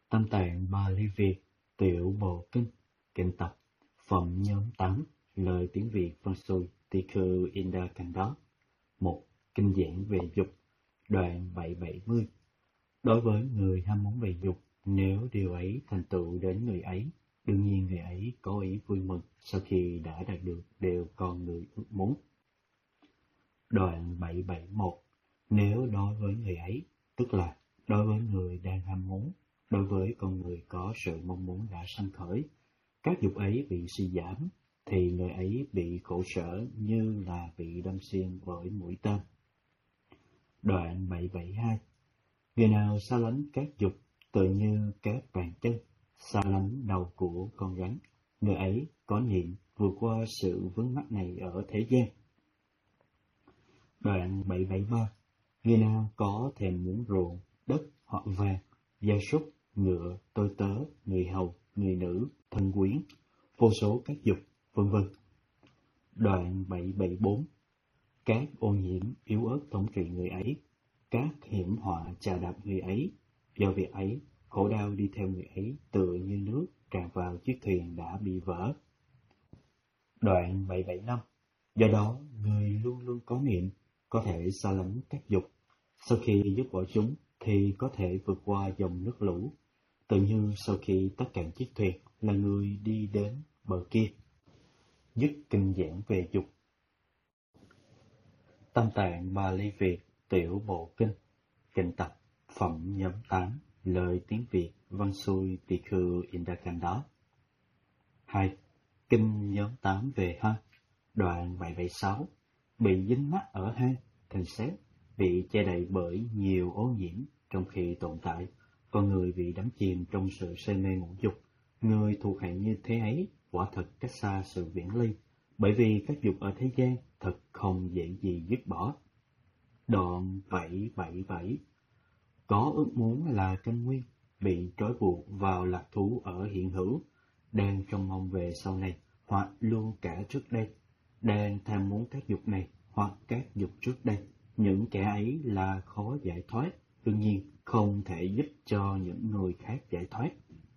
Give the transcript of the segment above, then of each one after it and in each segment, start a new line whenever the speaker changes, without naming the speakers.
Tam Tạng Bali Việt, Tiểu Bộ Kinh, Kinh Tập, Phẩm nhóm 8, lời tiếng Việt văn xuôi Tikhu Indakanda. 1. Kinh giảng về dục, đoạn 770. Đối với người ham muốn về dục, nếu điều ấy thành tựu đến người ấy, đương nhiên người ấy có ý vui mừng sau khi đã đạt được điều con người ước muốn. Đoạn 771. Nếu đối với người ấy, tức là đối với người đang ham muốn, đối với con người có sự mong muốn đã sanh khởi, các dục ấy bị suy giảm, thì người ấy bị khổ sở như là bị đâm xuyên bởi mũi tên. Đoạn 772. Người nào xa lánh các dục tự như các bàn chân xa lánh đầu của con rắn, người ấy có niệm vượt qua sự vướng mắc này ở thế gian. Đoạn 773. Người nào có thèm muốn ruộng, đất hoặc vàng, gia súc, ngựa, tôi tớ, người hầu, người nữ, thân quyến, vô số các dục, vân vân. Đoạn 774. Các ô nhiễm yếu ớt thống trị người ấy, các hiểm họa chà đạp người ấy, do việc ấy, khổ đau đi theo người ấy tựa như nước tràn vào chiếc thuyền đã bị vỡ. Đoạn 775. Do đó, người luôn luôn có niệm, có thể xa lánh các dục. Sau khi dứt bỏ chúng, thì có thể vượt qua dòng nước lũ, tự như sau khi tất cả chiếc thuyền là người đi đến bờ kia. Dứt kinh giảng về dục. Tam Tạng Bali Việt, Tiểu Bộ Kinh, Kinh Tập, Phẩm nhóm 8, lời tiếng Việt văn xuôi Tikhu Indakanda. 2. Kinh nhóm 8 về hang, đoạn 776. Bị dính mắc ở hang, thành xét, bị che đậy bởi nhiều ô nhiễm trong khi tồn tại, con người bị đắm chìm trong sự say mê ngũ dục. Người thuộc hạng như thế ấy quả thật cách xa sự viễn ly, bởi vì các dục ở thế gian thật không dễ gì dứt bỏ. Đoạn 777. Có ước muốn là căn nguyên, bị trói buộc vào lạc thú ở hiện hữu, đang trông mong về sau này, hoặc luôn cả trước đây, đang tham muốn các dục này hoặc các dục trước đây. Những kẻ ấy là khó giải thoát, đương nhiên không thể giúp cho những người khác giải thoát.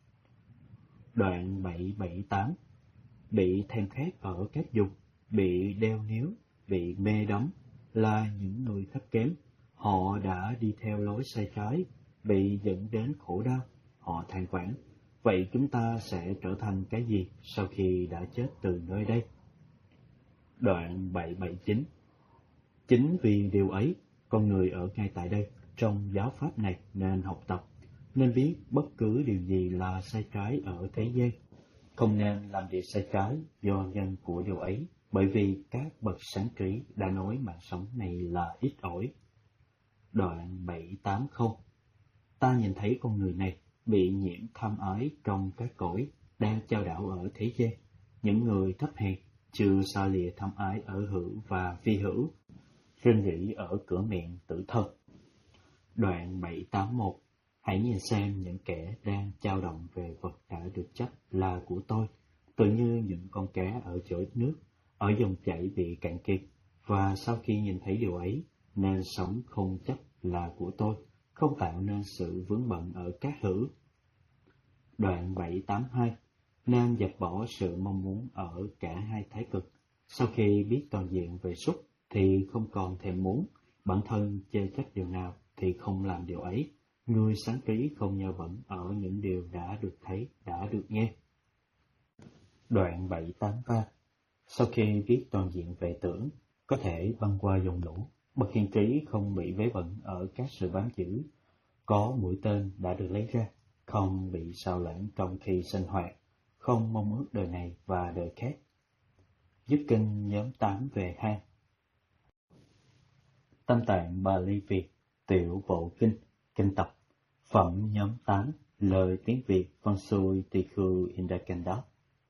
Đoạn 778. Bị thèm khát ở các dục, bị đeo níu, bị mê đắm, là những người thấp kém. Họ đã đi theo lối sai trái, bị dẫn đến khổ đau. Họ than vãn, vậy chúng ta sẽ trở thành cái gì sau khi đã chết từ nơi đây? Đoạn 779. Chính vì điều ấy, con người ở ngay tại đây, trong giáo pháp này nên học tập, nên biết bất cứ điều gì là sai trái ở thế gian. Không nên làm điều sai trái do nhân của điều ấy, bởi vì các bậc sáng trí đã nói mạng sống này là ít ỏi. Đoạn 780. Ta nhìn thấy con người này bị nhiễm tham ái trong các cõi, đang chao đảo ở thế gian. Những người thấp hèn, chưa xa lìa tham ái ở hữu và phi hữu, rên rỉ ở cửa miệng tử thân. Đoạn 781. Hãy nhìn xem những kẻ đang chao động về vật đã được chấp là của tôi, tự như những con cá ở chỗ nước, ở dòng chảy bị cạn kiệt, và sau khi nhìn thấy điều ấy, nên sống không chấp là của tôi, không tạo nên sự vướng bận ở các hữu. Đoạn 782. Nên dẹp bỏ sự mong muốn ở cả hai thái cực. Sau khi biết toàn diện về xúc, thì không còn thèm muốn, bản thân chê trách điều nào thì không làm điều ấy. Người sáng trí không nhơ bẩn ở những điều đã được thấy, đã được nghe. Đoạn 783. Sau khi biết toàn diện về tưởng, có thể băng qua dòng lũ, bậc hiền trí không bị vấy bẩn ở các sự bám giữ, có mũi tên đã được lấy ra, không bị sao lãng trong khi sinh hoạt, không mong ước đời này và đời khác. Dứt kinh nhóm 8 về hang. Tam Tạng Bali Việt, Tiểu Bộ Kinh, Kinh Tập, Phẩm nhóm 8, lời tiếng Việt văn xuôi Tikhu Indakanda.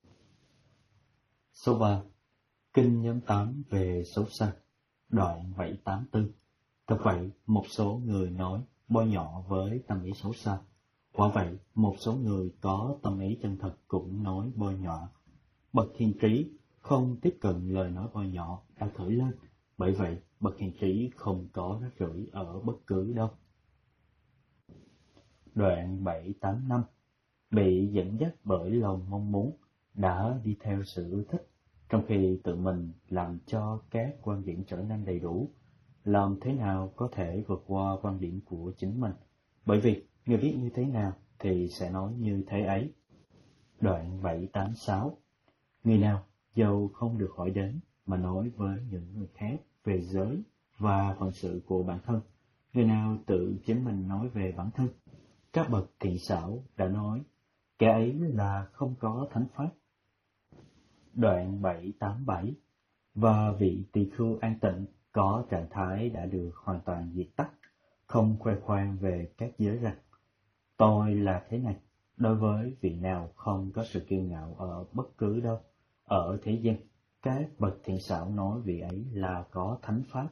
Số 3. Kinh nhóm 8 về xấu xa, đoạn 784. Thật vậy, một số người nói bôi nhọ với tâm ý xấu xa. Quả vậy, một số người có tâm ý chân thật cũng nói bôi nhọ. Bậc hiền trí không tiếp cận lời nói bôi nhọ đã khởi lên, bởi vậy bậc hiền trí không có rác rưởi ở bất cứ đâu. Đoạn 785. Bị dẫn dắt bởi lòng mong muốn, đã đi theo sự ưa thích, trong khi tự mình làm cho các quan điểm trở nên đầy đủ. Làm thế nào có thể vượt qua quan điểm của chính mình? Bởi vì người viết như thế nào thì sẽ nói như thế ấy. Đoạn 786. Người nào dầu không được hỏi đến mà nói với những người khác về giới và phận sự của bản thân, người nào tự chính mình nói về bản thân. Các bậc thiện xảo đã nói, kẻ ấy là không có thánh pháp. Đoạn 787. Và vị tỳ khưu an tịnh có trạng thái đã được hoàn toàn diệt tắt, không khoe khoang về các giới rằng, tôi là thế này. Đối với vị nào không có sự kiêu ngạo ở bất cứ đâu, ở thế gian, các bậc thiện xảo nói vị ấy là có thánh pháp.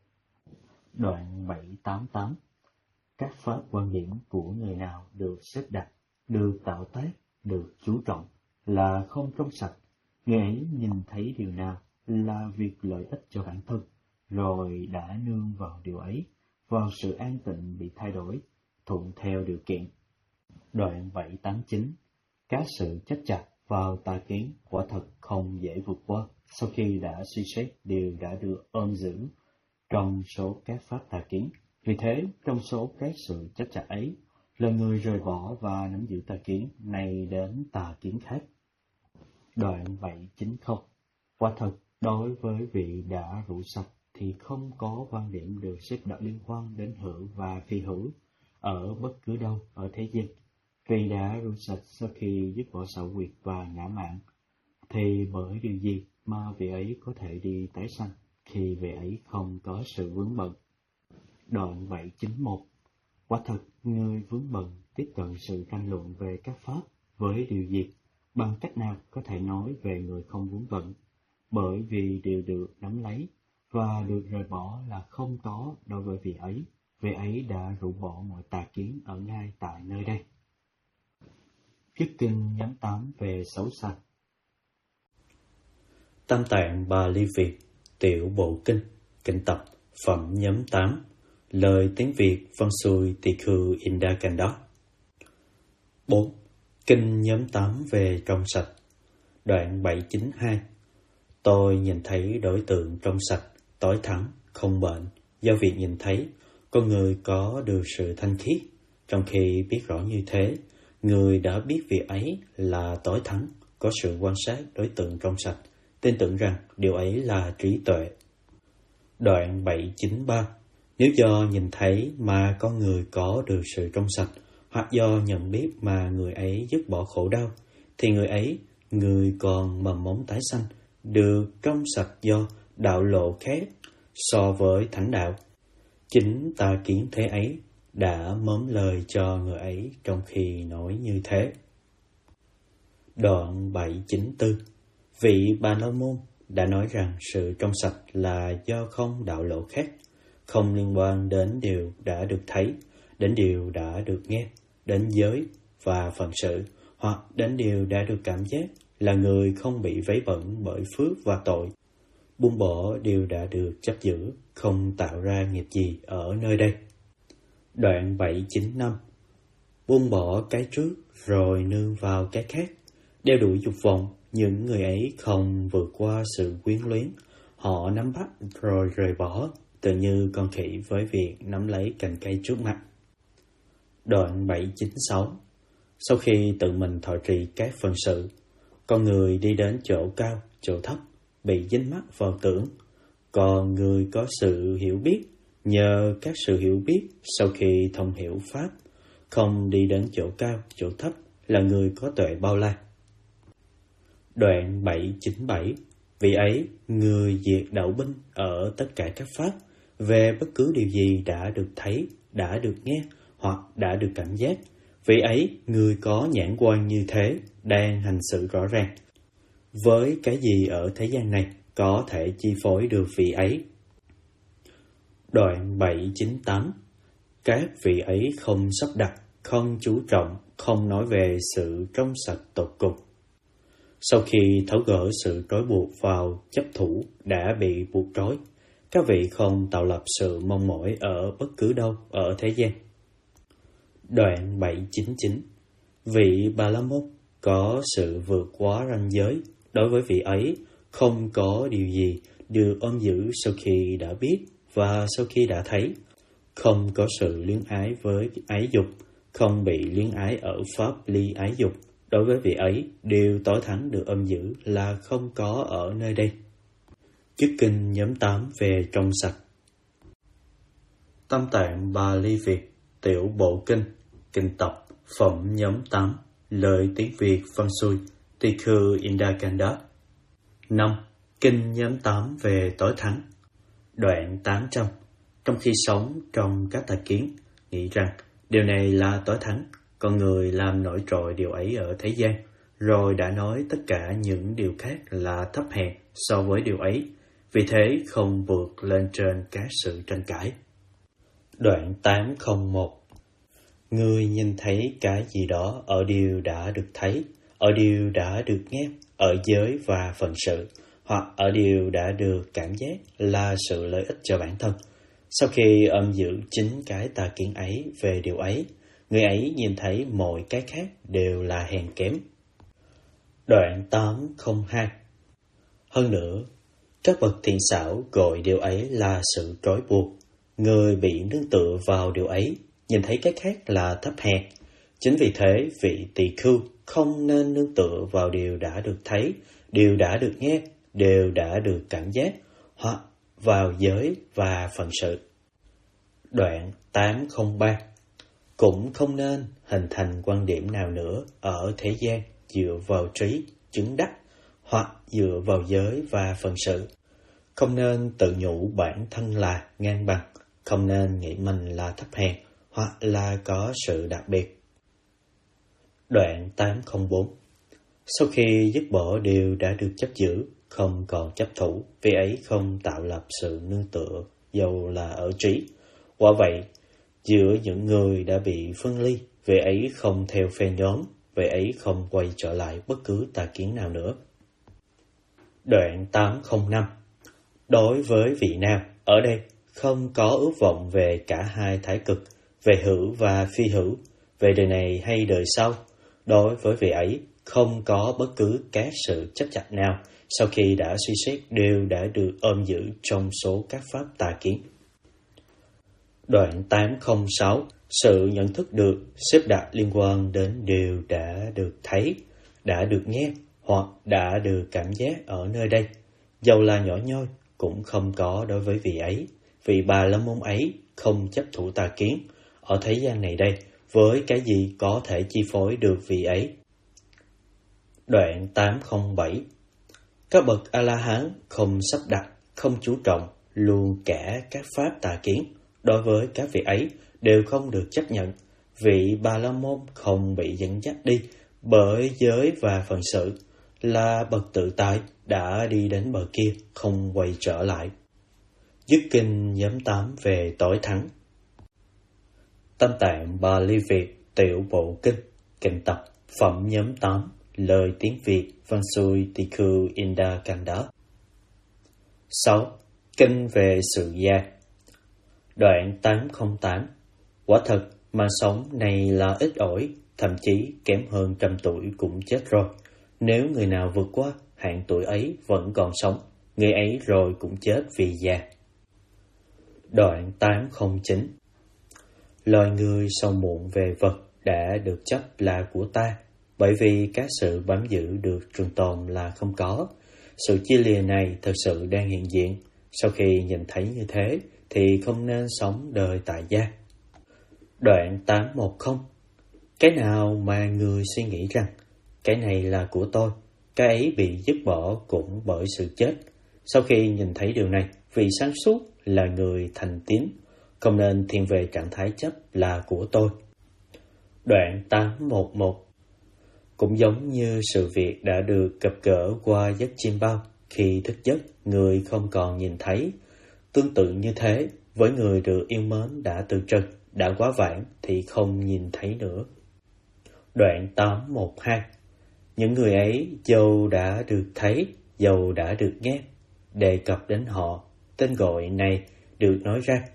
Đoạn 788. Các pháp quan điểm của người nào được xếp đặt, được tạo tác, được chú trọng, là không trong sạch. Người ấy nhìn thấy điều nào là việc lợi ích cho bản thân, rồi đã nương vào điều ấy, vào sự an tịnh bị thay đổi, thuận theo điều kiện. Đoạn 789. Các sự chấp chặt vào tà kiến quả thật không dễ vượt qua sau khi đã suy xét đều đã được ôm giữ trong số các pháp tà kiến. Vì thế, trong số các sự chấp chặt ấy, là người rời bỏ và nắm giữ tà kiến này đến tà kiến khác. Đoạn 790. Quả thật, đối với vị đã rượu sạch thì không có quan điểm được xếp đặt liên quan đến hữu và phi hữu ở bất cứ đâu ở thế gian. Vì đã rượu sạch sau khi dứt bỏ xảo quyệt và ngã mạn, thì bởi điều gì mà vị ấy có thể đi tái sanh khi vị ấy không có sự vướng bận? Đoạn 791. Quả thật, người vướng bận tiếp cận sự tranh luận về các pháp với điều gì, bằng cách nào có thể nói về người không vướng bận, bởi vì điều được nắm lấy và được rời bỏ là không có đối với vị ấy đã rũ bỏ mọi tà kiến ở ngay tại nơi đây. Viết kinh nhóm 8 về xấu xa.
Tam Tạng Bali Việt, Tiểu Bộ Kinh, Kinh tập, Phẩm nhóm 8, lời tiếng Việt văn xuôi Tỳ khưu Indakanda. 4. Kinh nhóm 8 về trong sạch. Đoạn 792. Tôi nhìn thấy đối tượng trong sạch, tối thắng, không bệnh, do việc nhìn thấy, con người có được sự thanh khiết. Trong khi biết rõ như thế, người đã biết việc ấy là tối thắng, có sự quan sát đối tượng trong sạch, tin tưởng rằng điều ấy là trí tuệ. Đoạn 793. Nếu do nhìn thấy mà con người có được sự trong sạch, hoặc do nhận biết mà người ấy dứt bỏ khổ đau, thì người còn mầm mống tái sanh, được trong sạch do đạo lộ khác so với thánh đạo. Chính tà kiến thế ấy đã mớm lời cho người ấy trong khi nói như thế. Đoạn 794. Vị Bà La Môn đã nói rằng sự trong sạch là do không đạo lộ khác, không liên quan đến điều đã được thấy, đến điều đã được nghe, đến giới và phận sự, hoặc đến điều đã được cảm giác, là người không bị vấy bẩn bởi phước và tội, buông bỏ điều đã được chấp giữ, không tạo ra nghiệp gì ở nơi đây. Đoạn 795. Buông bỏ cái trước rồi nương vào cái khác, đeo đuổi dục vọng, những người ấy không vượt qua sự quyến luyến, họ nắm bắt rồi rời bỏ, tự như con khỉ với việc nắm lấy cành cây trước mặt. Đoạn 796. Sau khi tự mình thọ trì các phần sự, con người đi đến chỗ cao, chỗ thấp, bị dính mắc vào tưởng. Còn người có sự hiểu biết, nhờ các sự hiểu biết sau khi thông hiểu Pháp, không đi đến chỗ cao, chỗ thấp, là người có tuệ bao la. Đoạn 797. Vì ấy, người diệt đạo binh ở tất cả các Pháp, về bất cứ điều gì đã được thấy, đã được nghe, hoặc đã được cảm giác. Vì ấy, người có nhãn quan như thế, đang hành sự rõ ràng. Với cái gì ở thế gian này có thể chi phối được vị ấy? Đoạn 798. Các vị ấy không sắp đặt, không chú trọng, không nói về sự trong sạch tột cùng. Sau khi tháo gỡ sự trói buộc vào chấp thủ đã bị buộc trói, các vị không tạo lập sự mong mỏi ở bất cứ đâu ở thế gian. Đoạn 799. Vị Bà La Môn có sự vượt quá ranh giới, đối với vị ấy không có điều gì được ôm giữ sau khi đã biết và sau khi đã thấy, không có sự luyến ái với ái dục, không bị luyến ái ở pháp ly ái dục, đối với vị ấy điều tối thắng được ôm giữ là không có ở nơi đây. Chức kinh nhóm 8 về trong sạch. Tam Tạng Bali Việt, Tiểu Bộ Kinh, Kinh Tập, Phẩm nhóm 8, lời tiếng Việt văn xuôi, Tikhu Indakanda. 5. Kinh nhóm 8 về tối thắng. Đoạn 800. Trong khi sống trong các tà kiến, nghĩ rằng điều này là tối thắng, con người làm nổi trội điều ấy ở thế gian, rồi đã nói tất cả những điều khác là thấp hèn so với điều ấy, vì thế không vượt lên trên các sự tranh cãi. Đoạn 801. Người nhìn thấy cái gì đó ở điều đã được thấy, ở điều đã được nghe, ở giới và phận sự, hoặc ở điều đã được cảm giác là sự lợi ích cho bản thân. Sau khi ôm giữ chính cái tà kiến ấy về điều ấy, người ấy nhìn thấy mọi cái khác đều là hèn kém. Đoạn 802. Hơn nữa, các bậc thiện xảo gọi điều ấy là sự trói buộc. Người bị nương tựa vào điều ấy, nhìn thấy cái khác là thấp hèn. Chính vì thế, vị tỳ khưu không nên nương tựa vào điều đã được thấy, điều đã được nghe, điều đã được cảm giác, hoặc vào giới và phận sự. Đoạn 803. Cũng không nên hình thành quan điểm nào nữa ở thế gian dựa vào trí, chứng đắc, hoặc dựa vào giới và phận sự. Không nên tự nhủ bản thân là ngang bằng, không nên nghĩ mình là thấp hèn, hoặc là có sự đặc biệt. Đoạn 804. Sau khi dứt bỏ điều đã được chấp giữ, không còn chấp thủ, vì ấy không tạo lập sự nương tựa, dầu là ở trí. Quả vậy, giữa những người đã bị phân ly, vì ấy không theo phe nhóm, vì ấy không quay trở lại bất cứ tà kiến nào nữa. Đoạn 805. Đối với vị nào, ở đây không có ước vọng về cả hai thái cực, về hữu và phi hữu, về đời này hay đời sau. Đối với vị ấy, không có bất cứ các sự chấp chặt nào sau khi đã suy xét đều đã được ôm giữ trong số các pháp tà kiến. Đoạn 806. Sự nhận thức được xếp đặt liên quan đến điều đã được thấy, đã được nghe, hoặc đã được cảm giác ở nơi đây, dầu là nhỏ nhoi, cũng không có đối với vị ấy, vì Bà La Môn ấy không chấp thủ tà kiến ở thế gian này đây, với cái gì có thể chi phối được vị ấy. Đoạn 807. Các bậc A-la-hán không sắp đặt, không chú trọng luôn cả các pháp tà kiến, đối với các vị ấy đều không được chấp nhận. Vị Bà La Môn không bị dẫn dắt đi bởi giới và phận sự, là bậc tự tại đã đi đến bờ kia, không quay trở lại. Dứt kinh nhóm 8 về tối thắng. Tam Tạng Bali Việt, Tiểu Bộ Kinh, Kinh Tập, Phẩm nhóm 8, lời tiếng Việt văn xuôi Tikhu Indakanda. 6. Kinh về sự gia. Đoạn 808. Quả thật, mạng sống này là ít ỏi, thậm chí kém hơn 100 tuổi cũng chết rồi. Nếu người nào vượt qua hạn tuổi ấy vẫn còn sống, người ấy rồi cũng chết vì già. Đoạn 809. Loài người sầu muộn về vật đã được chấp là của ta, bởi vì các sự bám giữ được trường tồn là không có. Sự chia lìa này thật sự đang hiện diện. Sau khi nhìn thấy như thế, thì không nên sống đời tại gia. Đoạn 810. Cái nào mà người suy nghĩ rằng cái này là của tôi, cái ấy bị dứt bỏ cũng bởi sự chết. Sau khi nhìn thấy điều này, vì sáng suốt là người thành tín, không nên thiên về trạng thái chấp là của tôi. Đoạn 811. Cũng giống như sự việc đã được gặp gỡ qua giấc chiêm bao, khi thức giấc người không còn nhìn thấy. Tương tự như thế, với người được yêu mến đã từ trần, đã quá vãng thì không nhìn thấy nữa. Đoạn 812. Những người ấy dầu đã được thấy, dầu đã được nghe, đề cập đến họ, tên gọi này được nói ra,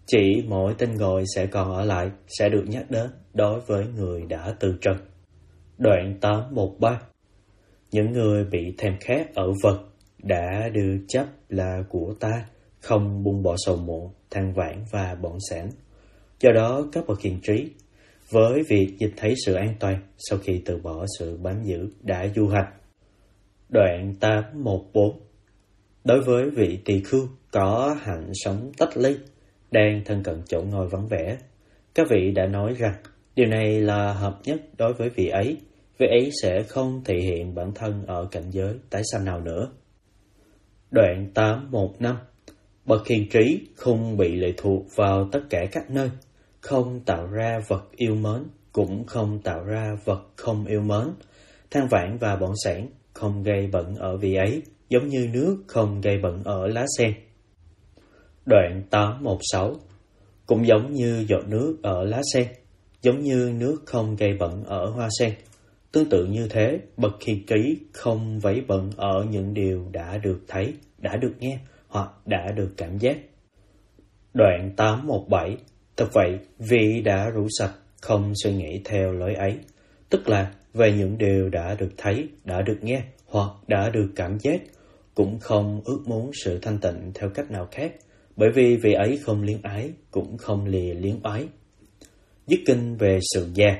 Chỉ mỗi tên gọi sẽ còn ở lại, sẽ được nhắc đến đối với người đã từ trần. Đoạn 813. Những người bị thèm khát ở vật đã được chấp là của ta, không buông bỏ sầu muộn, than vãn và bỏng sẻn. Do đó các bậc hiền trí, với việc dịch thấy sự an toàn sau khi từ bỏ sự bám giữ đã du hành. Đoạn 814. Đối với vị tỳ khưu có hạnh sống tách ly, đang thân cận chỗ ngồi vắng vẻ, các vị đã nói rằng điều này là hợp nhất đối với vị ấy. Vị ấy sẽ không thể hiện bản thân ở cảnh giới tái sanh nào nữa. Đoạn 815. Bậc hiền trí không bị lệ thuộc vào tất cả các nơi, không tạo ra vật yêu mến, cũng không tạo ra vật không yêu mến. Than vãn và bỏng sẻn không gây bẩn ở vị ấy, giống như nước không gây bẩn ở lá sen. Đoạn 816. Cũng giống như giọt nước ở lá sen, giống như nước không gây bẩn ở hoa sen. Tương tự như thế, bậc hiền trí không vấy bẩn ở những điều đã được thấy, đã được nghe hoặc đã được cảm giác. Đoạn 817. Thật vậy, vị đã rũ sạch, không suy nghĩ theo lối ấy, tức là về những điều đã được thấy, đã được nghe hoặc đã được cảm giác, cũng không ước muốn sự thanh tịnh theo cách nào khác, bởi vì vị ấy không luyến ái, cũng không lìa luyến ái. Dứt kinh về sự già.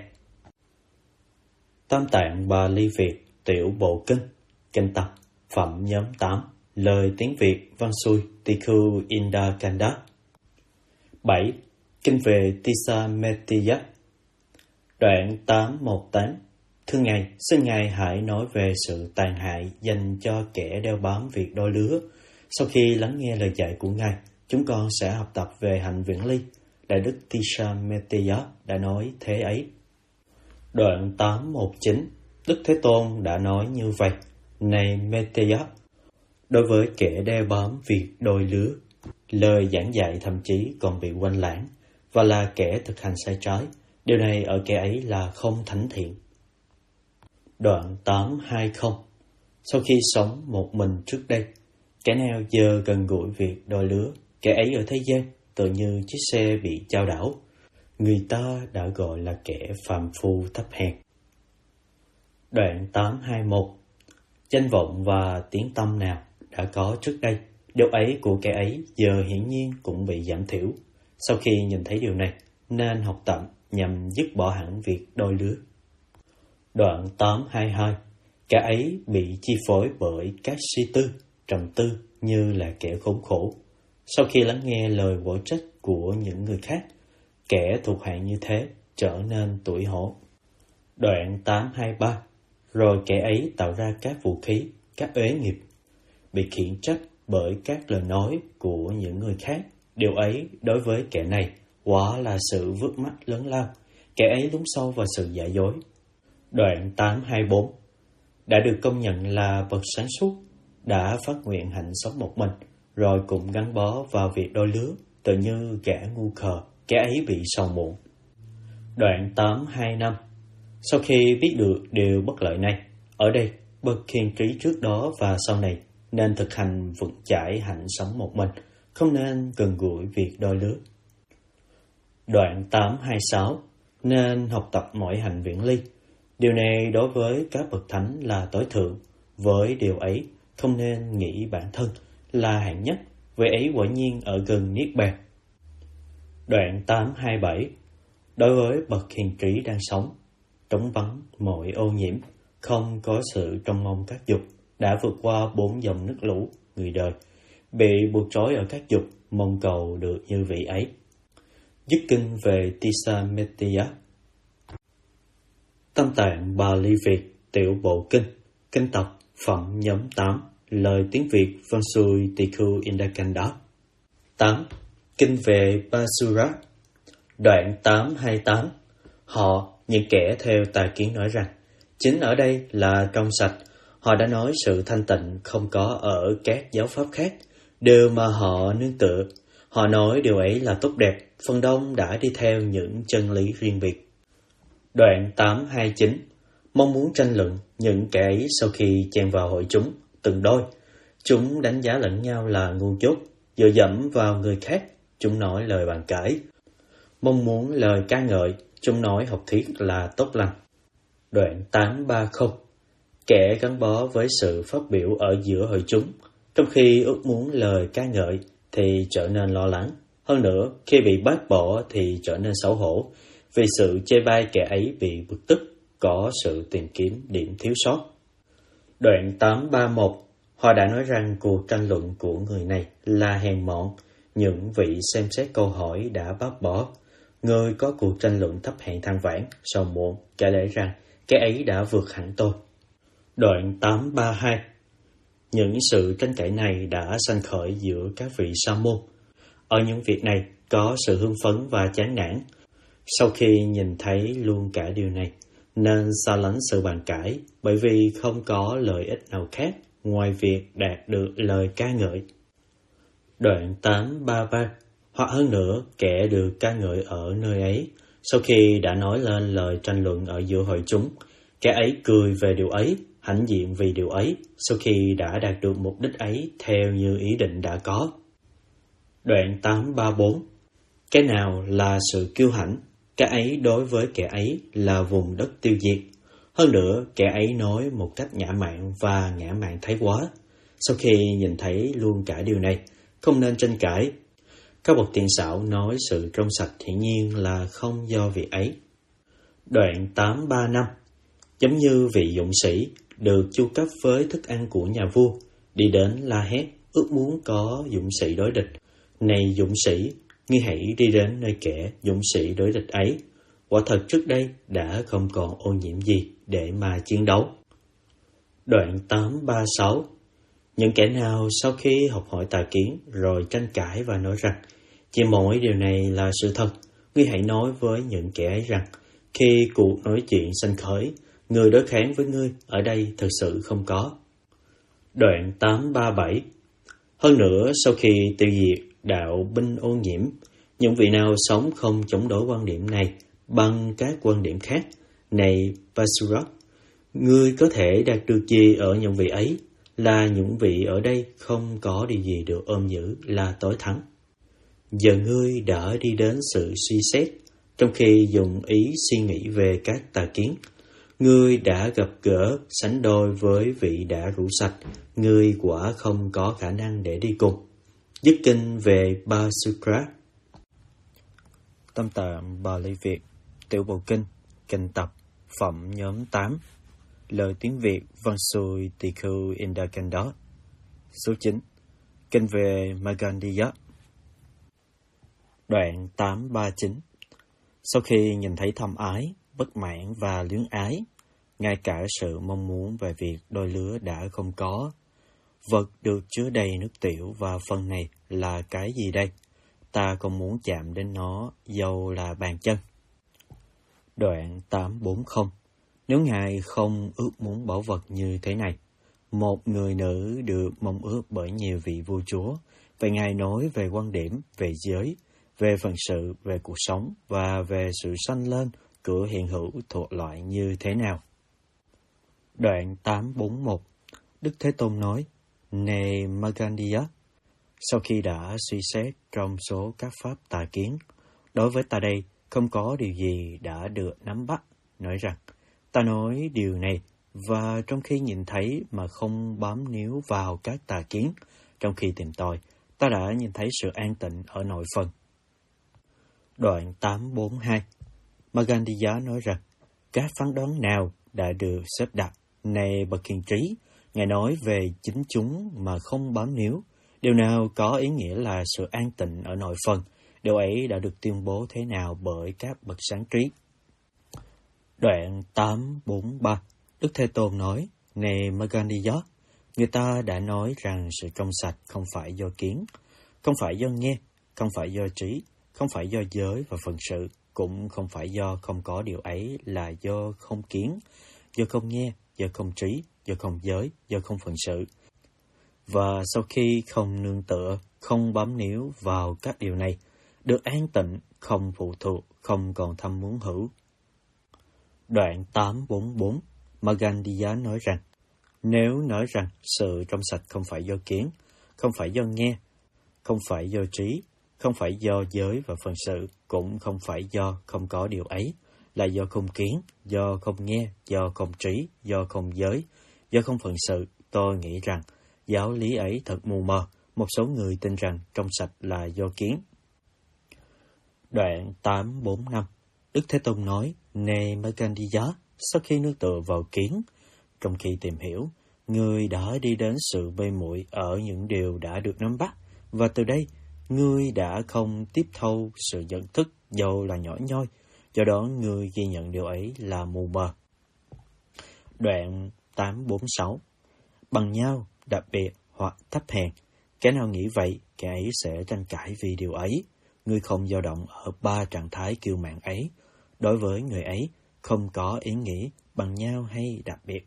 Tam Tạng Bali Việt Tiểu Bộ Kinh, Kinh tập, phẩm nhóm 8, lời tiếng Việt văn xuôi Tikhu Indakanda. 7. Kinh về Tissa Metiya. Đoạn 818. Thưa Ngài, xin Ngài hãy nói về sự tàn hại dành cho kẻ đeo bám việc đôi lứa. Sau khi lắng nghe lời dạy của Ngài, chúng con sẽ học tập về hạnh viễn ly. Đại đức Tissa Metiya đã nói thế ấy. Đoạn 819. Đức Thế Tôn đã nói như vậy. Này Metiya, đối với kẻ đeo bám việc đôi lứa, lời giảng dạy thậm chí còn bị quên lãng và là kẻ thực hành sai trái, điều này ở kẻ ấy là không thánh thiện. Đoạn 820. Sau khi sống một mình trước đây, kẻ nào giờ gần gũi việc đôi lứa, kẻ ấy ở thế gian tự như chiếc xe bị chao đảo, người ta đã gọi là kẻ phàm phu thấp hèn. Đoạn 821. Danh vọng và tiếng tăm nào đã có trước đây, điều ấy của kẻ ấy giờ hiển nhiên cũng bị giảm thiểu. Sau khi nhìn thấy điều này, nên học tập nhằm dứt bỏ hẳn việc đôi lứa. Đoạn 822. Kẻ ấy bị chi phối bởi các suy tư, trầm tư như là kẻ khốn khổ. Sau khi lắng nghe lời quở trách của những người khác, kẻ thuộc hạng như thế trở nên tủi hổ. Đoạn 823. Rồi kẻ ấy tạo ra các vũ khí, các uế nghiệp, bị khiển trách bởi các lời nói của những người khác. Điều ấy đối với kẻ này quả là sự vướng mắc lớn lao. Kẻ ấy lún sâu vào sự giả dối. Đoạn 824. Đã được công nhận là bậc sáng suốt, đã phát nguyện hạnh sống một mình, rồi cũng gắn bó vào việc đôi lứa, tự như gã ngu khờ, kẻ ấy bị sầu muộn. Đoạn 825. Sau khi biết được điều bất lợi này, ở đây bậc hiền trí trước đó và sau này nên thực hành vững chãi hạnh sống một mình, không nên gần gũi việc đôi lứa. Đoạn 826. Nên học tập mọi hạnh viễn ly. Điều này đối với các bậc thánh là tối thượng. Với điều ấy, không nên nghĩ bản thân là hạng nhất, vì ấy quả nhiên ở gần Niết Bàn. Đoạn 827. Đối với bậc hiền trí đang sống, trống vắng mọi ô nhiễm, không có sự trông mong các dục, đã vượt qua 4 dòng nước lũ, người đời, bị buộc trói ở các dục, mong cầu được như vị ấy. Dứt kinh về Tissa Metiya. Tam Tạng Bali Việt Tiểu Bộ Kinh, Kinh tập, phẩm nhóm 8, lời tiếng Việt văn xuôi Tikhu Indakanda. 8. Kinh về Basura. Đoạn 828. Họ, những kẻ theo tà kiến nói rằng, chính ở đây là trong sạch. Họ đã nói sự thanh tịnh không có ở các giáo pháp khác, điều mà họ nương tựa. Họ nói điều ấy là tốt đẹp, phần đông đã đi theo những chân lý riêng biệt. Đoạn 829. Mong muốn tranh luận, những kẻ ấy sau khi chen vào hội chúng, từng đôi, chúng đánh giá lẫn nhau là ngu dốt, dựa dẫm vào người khác, chúng nói lời bàn cãi. Mong muốn lời ca ngợi, chúng nói học thuyết là tốt lành. Đoạn 830. Kẻ gắn bó với sự phát biểu ở giữa hội chúng, trong khi ước muốn lời ca ngợi thì trở nên lo lắng. Hơn nữa, khi bị bác bỏ thì trở nên xấu hổ, vì sự chê bai kẻ ấy bị bực tức, có sự tìm kiếm điểm thiếu sót. Đoạn 831. Họ đã nói rằng cuộc tranh luận của người này là hèn mọn. Những vị xem xét câu hỏi đã bác bỏ. Người có cuộc tranh luận thấp hèn than vãn, sầu muộn, trả lời rằng kẻ ấy đã vượt hẳn tôi. Đoạn 832. Những sự tranh cãi này đã sanh khởi giữa các vị sa môn. Ở những việc này có sự hưng phấn và chán nản. Sau khi nhìn thấy luôn cả điều này, nên xa lánh sự bàn cãi, bởi vì không có lợi ích nào khác ngoài việc đạt được lời ca ngợi. Đoạn 833. Hoặc hơn nữa, kẻ được ca ngợi ở nơi ấy, sau khi đã nói lên lời tranh luận ở giữa hội chúng, kẻ ấy cười về điều ấy, hãnh diện vì điều ấy, sau khi đã đạt được mục đích ấy theo như ý định đã có. Đoạn 834. Cái nào là sự kiêu hãnh, cái ấy đối với kẻ ấy là vùng đất tiêu diệt. Hơn nữa, kẻ ấy nói một cách ngã mạn và ngã mạn thái quá. Sau khi nhìn thấy luôn cả điều này, không nên tranh cãi. Các bậc tiền xảo nói sự trong sạch hiển nhiên là không do việc ấy. Đoạn 835. Giống như vị dũng sĩ được chu cấp với thức ăn của nhà vua, đi đến la hét, ước muốn có dũng sĩ đối địch. Này dũng sĩ, ngươi hãy đi đến nơi kẻ dũng sĩ đối địch ấy. Quả thật trước đây đã không còn ô nhiễm gì để mà chiến đấu. Đoạn 836. Những kẻ nào sau khi học hỏi tà kiến rồi tranh cãi và nói rằng chỉ mỗi điều này là sự thật, ngươi hãy nói với những kẻ ấy rằng khi cuộc nói chuyện sanh khởi, người đối kháng với ngươi ở đây thực sự không có. Đoạn 837. Hơn nữa, sau khi tiêu diệt đạo binh ô nhiễm, những vị nào sống không chống đối quan điểm này bằng các quan điểm khác, này Vasurak, ngươi có thể đạt được gì ở những vị ấy, là những vị ở đây không có điều gì được ôm giữ là tối thắng. Giờ ngươi đã đi đến sự suy xét, trong khi dùng ý suy nghĩ về các tà kiến. Ngươi đã gặp gỡ sánh đôi với vị đã rủ sạch, ngươi quả không có khả năng để đi cùng. Dứt kinh về Ba Sukra. Tâm tạng Bali Việt, Tiểu Bộ Kinh, Kinh Tập, Phẩm nhóm 8. Lời tiếng Việt Văn xuôi Tỳ Khưu Indakanda. Số 9. Kinh về Magandiya. Đoạn 839. Sau khi nhìn thấy thâm ái, bất mãn và luyến ái, ngay cả sự mong muốn về việc đôi lứa đã không có. Vật được chứa đầy nước tiểu và phân này là cái gì đây? Ta không muốn chạm đến nó, dầu là bàn chân. Đoạn 840. Nếu Ngài không ước muốn bảo vật như thế này, một người nữ được mong ước bởi nhiều vị vua chúa, vậy Ngài nói về quan điểm, về giới, về phận sự, về cuộc sống và về sự sanh lên của hiện hữu thuộc loại như thế nào? Đoạn 841. Đức Thế Tôn nói, này Magandiya, sau khi đã suy xét trong số các pháp tà kiến, đối với ta đây không có điều gì đã được nắm bắt, nói rằng, ta nói điều này, và trong khi nhìn thấy mà không bám níu vào các tà kiến, trong khi tìm tòi, ta đã nhìn thấy sự an tịnh ở nội phân. Đoạn 842. Magandiya nói rằng, các phán đoán nào đã được xếp đặt, này bậc hiền trí, Ngài nói về chính chúng mà không bám níu, điều nào có ý nghĩa là sự an tịnh ở nội phân, điều ấy đã được tuyên bố thế nào bởi các bậc sáng trí. Đoạn 843. Đức Thế Tôn nói, này Magandiya, người ta đã nói rằng sự trong sạch không phải do kiến, không phải do nghe, không phải do trí, không phải do giới và phận sự, cũng không phải do không có điều ấy là do không kiến, do không nghe, do không trí, do không giới, do không phận sự. Và sau khi không nương tựa, không bám níu vào các điều này, được an tịnh, không phụ thuộc, không còn tham muốn hữu. Đoạn 844. Magandiya nói rằng, nếu nói rằng sự trong sạch không phải do kiến, không phải do nghe, không phải do trí, không phải do giới và phận sự, cũng không phải do không có điều ấy, là do không kiến, do không nghe, do không trí, do không giới, do không phận sự. Tôi nghĩ rằng giáo lý ấy thật mù mờ. Một số người tin rằng trong sạch là do kiến. Đoạn 845. Đức Thế Tôn nói: Này Magandiya, sau khi nương tựa vào kiến, trong khi tìm hiểu, ngươi đã đi đến sự mê muội ở những điều đã được nắm bắt, và từ đây ngươi đã không tiếp thâu sự nhận thức dầu là nhỏ nhoi, do đó ngươi ghi nhận điều ấy là mù mờ. Đoạn 846. Bằng nhau, đặc biệt hoặc thấp hèn, kẻ nào nghĩ vậy, kẻ ấy sẽ tranh cãi vì điều ấy. Ngươi không dao động ở ba trạng thái kiêu mạn ấy. Đối với người ấy, không có ý nghĩ bằng nhau hay đặc biệt.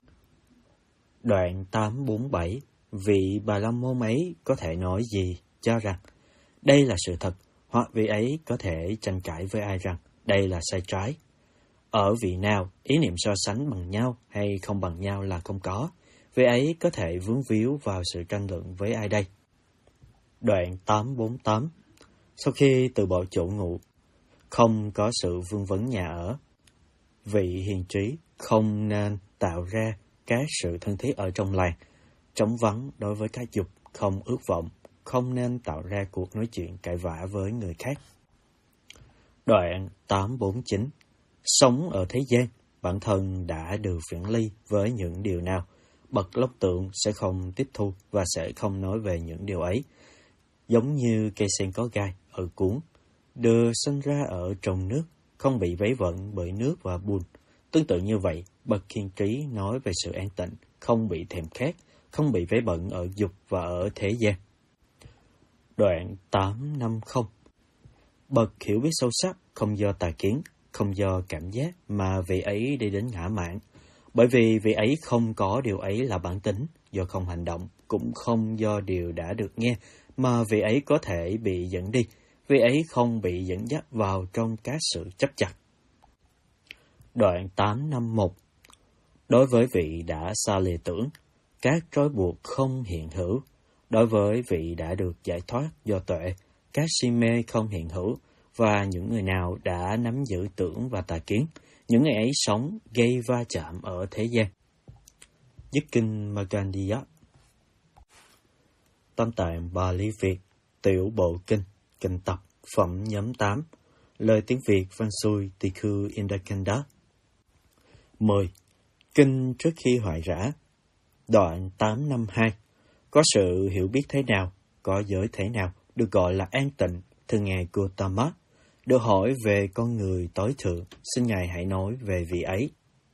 Đoạn 847. Vị Bà La Môn ấy có thể nói gì cho rằng đây là sự thật, hoặc vị ấy có thể tranh cãi với ai rằng đây là sai trái. Ở vị nào, ý niệm so sánh bằng nhau hay không bằng nhau là không có. Vị ấy có thể vướng víu vào sự tranh luận với ai đây? Đoạn 848. Sau khi từ bỏ chỗ ngụ, không có sự vương vấn nhà ở, vị hiền trí không nên tạo ra các sự thân thiết ở trong làng, trống vắng đối với các dục, không ước vọng, không nên tạo ra cuộc nói chuyện cãi vã với người khác. Đoạn 849. Sống ở thế gian, bản thân đã được viễn ly với những điều nào, bậc lốc tượng sẽ không tiếp thu và sẽ không nói về những điều ấy. Giống như cây sen có gai ở cuốn, được sinh ra ở trong nước, không bị vấy bẩn bởi nước và bùn. Tương tự như vậy, bậc kiên trí nói về sự an tịnh, không bị thèm khát, không bị vấy bẩn ở dục và ở thế gian. Đoạn 850. Bậc hiểu biết sâu sắc, không do tà kiến, không do cảm giác mà vị ấy đi đến ngã mạn, bởi vì vị ấy không có điều ấy là bản tính, do không hành động, cũng không do điều đã được nghe, mà vị ấy có thể bị dẫn đi, vị ấy không bị dẫn dắt vào trong các sự chấp chặt. Đoạn 851. Đối với vị đã xa lìa tưởng, các trói buộc không hiện hữu. Đối với vị đã được giải thoát do tuệ, các si mê không hiện hữu. Và những người nào đã nắm giữ tưởng và tà kiến, những người ấy sống gây va chạm ở thế gian. Dứt kinh Magandiya. Tam tạng Bali Việt, tiểu bộ kinh, kinh tập, phẩm nhóm 8, lời tiếng Việt văn xuôi tỳ khưu Indakanda. 10. Kinh trước khi hoại rã. Đoạn 852. Có sự hiểu biết thế nào, có giới thế nào, được gọi là an tịnh, thưa Ngài Gautama. Được hỏi về con người tối thượng, xin Ngài hãy nói về vị ấy.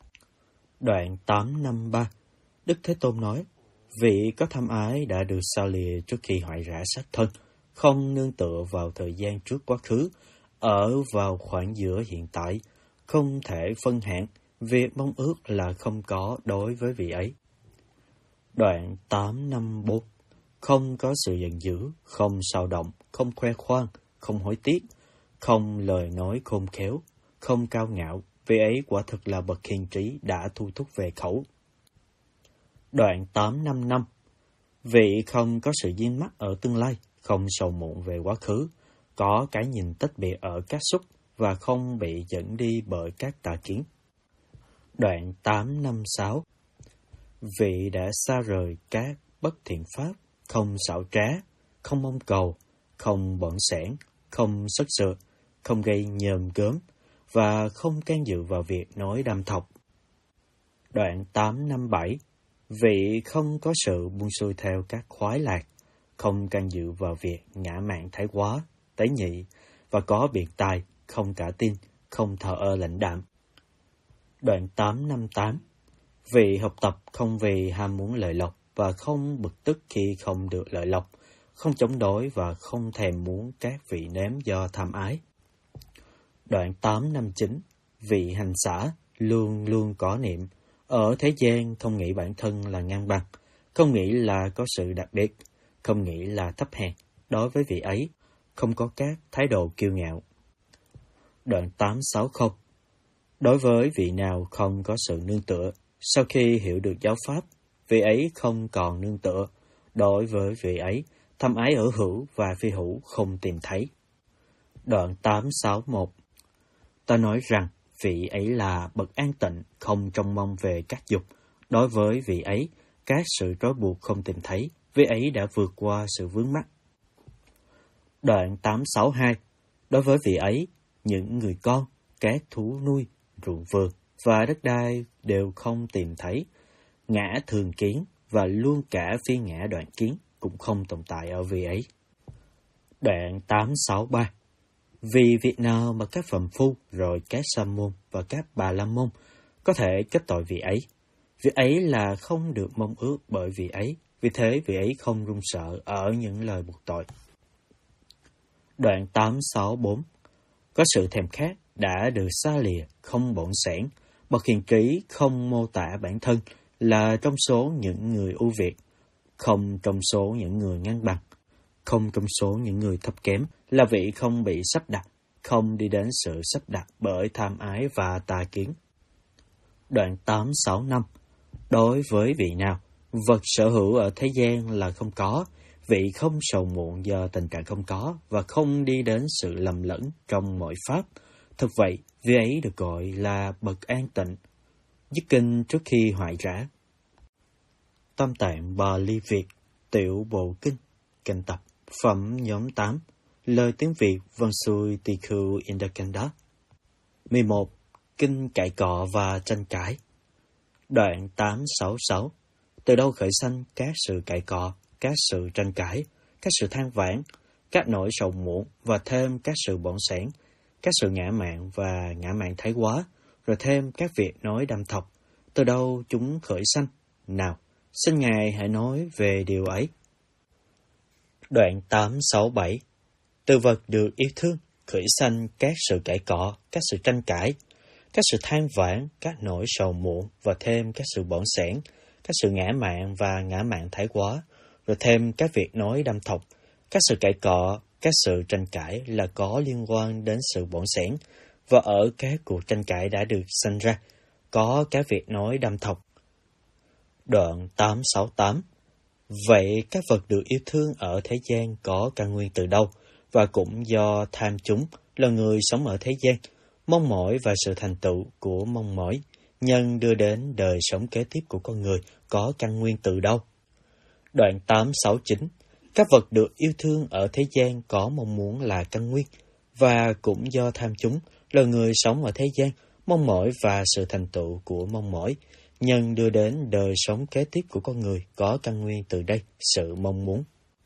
Đoạn 853. Đức Thế Tôn nói: Vị có tham ái đã được xa lìa trước khi hoại rã xác thân, không nương tựa vào thời gian trước quá khứ, ở vào khoảng giữa hiện tại, không thể phân hạn, việc mong ước là không có đối với vị ấy. Đoạn 854. Không có sự giận dữ, không xao động, không khoe khoang, không hối tiếc, không lời nói khôn khéo, không cao ngạo, vị ấy quả thực là bậc hiền trí đã thu thúc về khẩu. Đoạn 855. Vị không có sự dính mắc ở tương lai, không sầu muộn về quá khứ, có cái nhìn tách biệt ở các xúc và không bị dẫn đi bởi các tà kiến. Đoạn 856. Vị đã xa rời các bất thiện pháp, không xảo trá, không mong cầu, không bỏng sẻn, không sức sượt, không gây nhờm gớm, và không can dự vào việc nói đàm thọc. Đoạn 857. Vị không có sự buông xuôi theo các khoái lạc, không can dự vào việc ngã mạn thái quá, tế nhị, và có biệt tài, không cả tin, không thờ ơ lãnh đạm. Đoạn 858. Vị học tập không vì ham muốn lợi lộc và không bực tức khi không được lợi lộc, không chống đối và không thèm muốn các vị nếm do tham ái. Đoạn 859. Vị hành xả luôn luôn có niệm, ở thế gian không nghĩ bản thân là ngang bằng, không nghĩ là có sự đặc biệt, không nghĩ là thấp hèn. Đối với vị ấy, không có các thái độ kiêu ngạo. Đoạn 860. Đối với vị nào không có sự nương tựa, sau khi hiểu được giáo pháp, vị ấy không còn nương tựa. Đối với vị ấy, tham ái ở hữu và phi hữu không tìm thấy. Đoạn 861. Ta nói rằng vị ấy là bậc an tịnh, không trông mong về các dục. Đối với vị ấy, các sự trói buộc không tìm thấy, vị ấy đã vượt qua sự vướng mắc. Đoạn 862. Đối với vị ấy, những người con, các thú nuôi, ruộng vườn và đất đai đều không tìm thấy. Ngã thường kiến và luôn cả phi ngã đoạn kiến cũng không tồn tại ở vị ấy. Đoạn 863. Vì việc nào mà các phàm phu, rồi các sa môn và các bà la môn có thể kết tội vị ấy? Vị ấy là không được mong ước bởi vị ấy, vì thế vị ấy không run sợ ở những lời buộc tội. Đoạn 864. Có sự thèm khát đã được xa lìa, không bổn sản, bậc hiền trí không mô tả bản thân là trong số những người ưu việt, không trong số những người ngang bằng, không trong số những người thấp kém, là vị không bị sắp đặt, không đi đến sự sắp đặt bởi tham ái và tà kiến. Đoạn 865. Đối với vị nào, vật sở hữu ở thế gian là không có, vị không sầu muộn do tình trạng không có và không đi đến sự lầm lẫn trong mọi pháp. Thực vậy, vị ấy được gọi là bậc an tịnh. Dứt kinh trước khi hoại rã. Tam Tạng Bali Việt, Tiểu Bộ Kinh, Kinh tập, phẩm nhóm 8, lời tiếng Việt Vân Xuôi Tỳ Khưu Indakanda. 11. Kinh cãi cọ và tranh cãi. Đoạn 866. Từ đâu khởi sanh các sự cãi cọ, các sự tranh cãi, các sự than vãn, các nỗi sầu muộn và thêm các sự bỏng sẻn, các sự ngã mạn và ngã mạn thái quá, rồi thêm các việc nói đâm thọc. Từ đâu chúng khởi sanh? Nào, xin Ngài hãy nói về điều ấy. Đoạn 867. Từ vật được yêu thương khởi sanh các sự cãi cọ, các sự tranh cãi, các sự than vãn, các nỗi sầu muộn và thêm các sự bỏng sẻn, các sự ngã mạn và ngã mạn thái quá, rồi thêm các việc nói đâm thọc. Các sự cãi cọ, các sự tranh cãi là có liên quan đến sự bỏng sẻn, và ở các cuộc tranh cãi đã được sanh ra, có các việc nói đâm thọc. Đoạn 868. Vậy các vật được yêu thương ở thế gian có căn nguyên từ đâu, và cũng do tham chúng là người sống ở thế gian, mong mỏi và sự thành tựu của mong mỏi, nhân đưa đến đời sống kế tiếp của con người có căn nguyên từ đâu? Đoạn 869. Các vật được yêu thương ở thế gian có mong muốn là căn nguyên, và cũng do tham chúng là người sống ở thế gian, mong mỏi và sự thành tựu của mong mỏi, nhân đưa đến đời sống kế tiếp của con người có căn nguyên từ đây, sự mong muốn.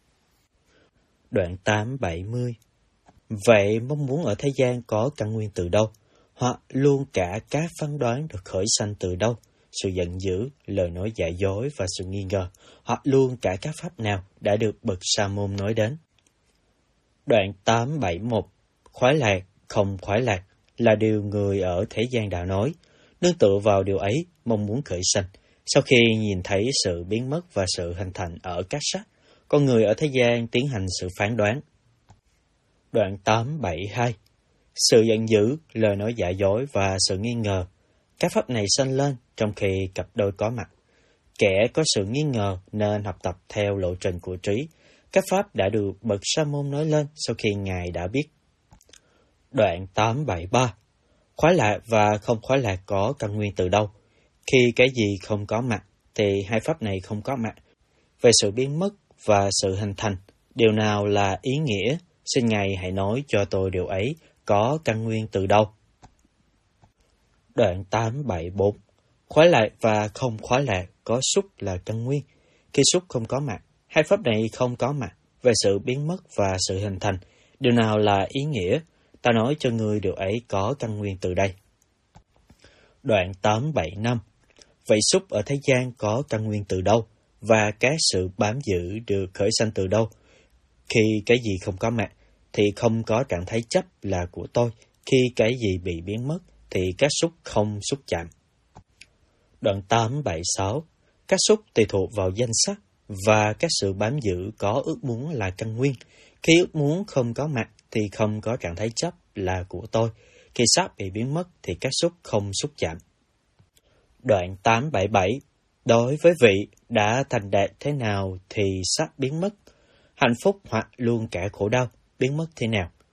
Đoạn 870. Vậy mong muốn ở thế gian có căn nguyên từ đâu? Hoặc luôn cả các phán đoán được khởi sanh từ đâu? Sự giận dữ, lời nói giả dối và sự nghi ngờ, hoặc luôn cả các pháp nào đã được bậc sa môn nói đến. Đoạn 871. Khoái lạc, không khoái lạc là điều người ở thế gian đã nói. Nương tựa vào điều ấy, mong muốn khởi sanh. Sau khi nhìn thấy sự biến mất và sự hình thành ở các sắc, con người ở thế gian tiến hành sự phán đoán. Đoạn 872. Sự giận dữ, lời nói giả dối và sự nghi ngờ. Các pháp này sanh lên trong khi cặp đôi có mặt. Kẻ có sự nghi ngờ nên học tập theo lộ trình của trí. Các pháp đã được bậc sa môn nói lên sau khi Ngài đã biết. Đoạn 873. Khoái lạc và không khoái lạc có căn nguyên từ đâu? Khi cái gì không có mặt, thì hai pháp này không có mặt. Về sự biến mất và sự hình thành, điều nào là ý nghĩa? Xin Ngài hãy nói cho tôi điều ấy có căn nguyên từ đâu? Đoạn 874. Khoái lạc và không khoái lạc có xúc là căn nguyên. Khi xúc không có mặt, hai pháp này không có mặt. Về sự biến mất và sự hình thành, điều nào là ý nghĩa? Ta nói cho ngươi điều ấy có căn nguyên từ đây. Đoạn 875. Vậy xúc ở thế gian có căn nguyên từ đâu? Và các sự bám giữ được khởi sanh từ đâu? Khi cái gì không có mặt, thì không có trạng thái chấp là của tôi. Khi cái gì bị biến mất, thì các xúc không xúc chạm. Đoạn 876. Các xúc tùy thuộc vào danh sắc, và các sự bám giữ có ước muốn là căn nguyên. Khi ước muốn không có mặt, thì không có trạng thái chấp là của tôi. Khi sắc bị biến mất, thì các xúc không xúc chạm. Đoạn 877. Đối với vị đã thành đạt thế nào thì sắc biến mất? Hạnh phúc hoặc luôn cả khổ đau biến mất thế nào?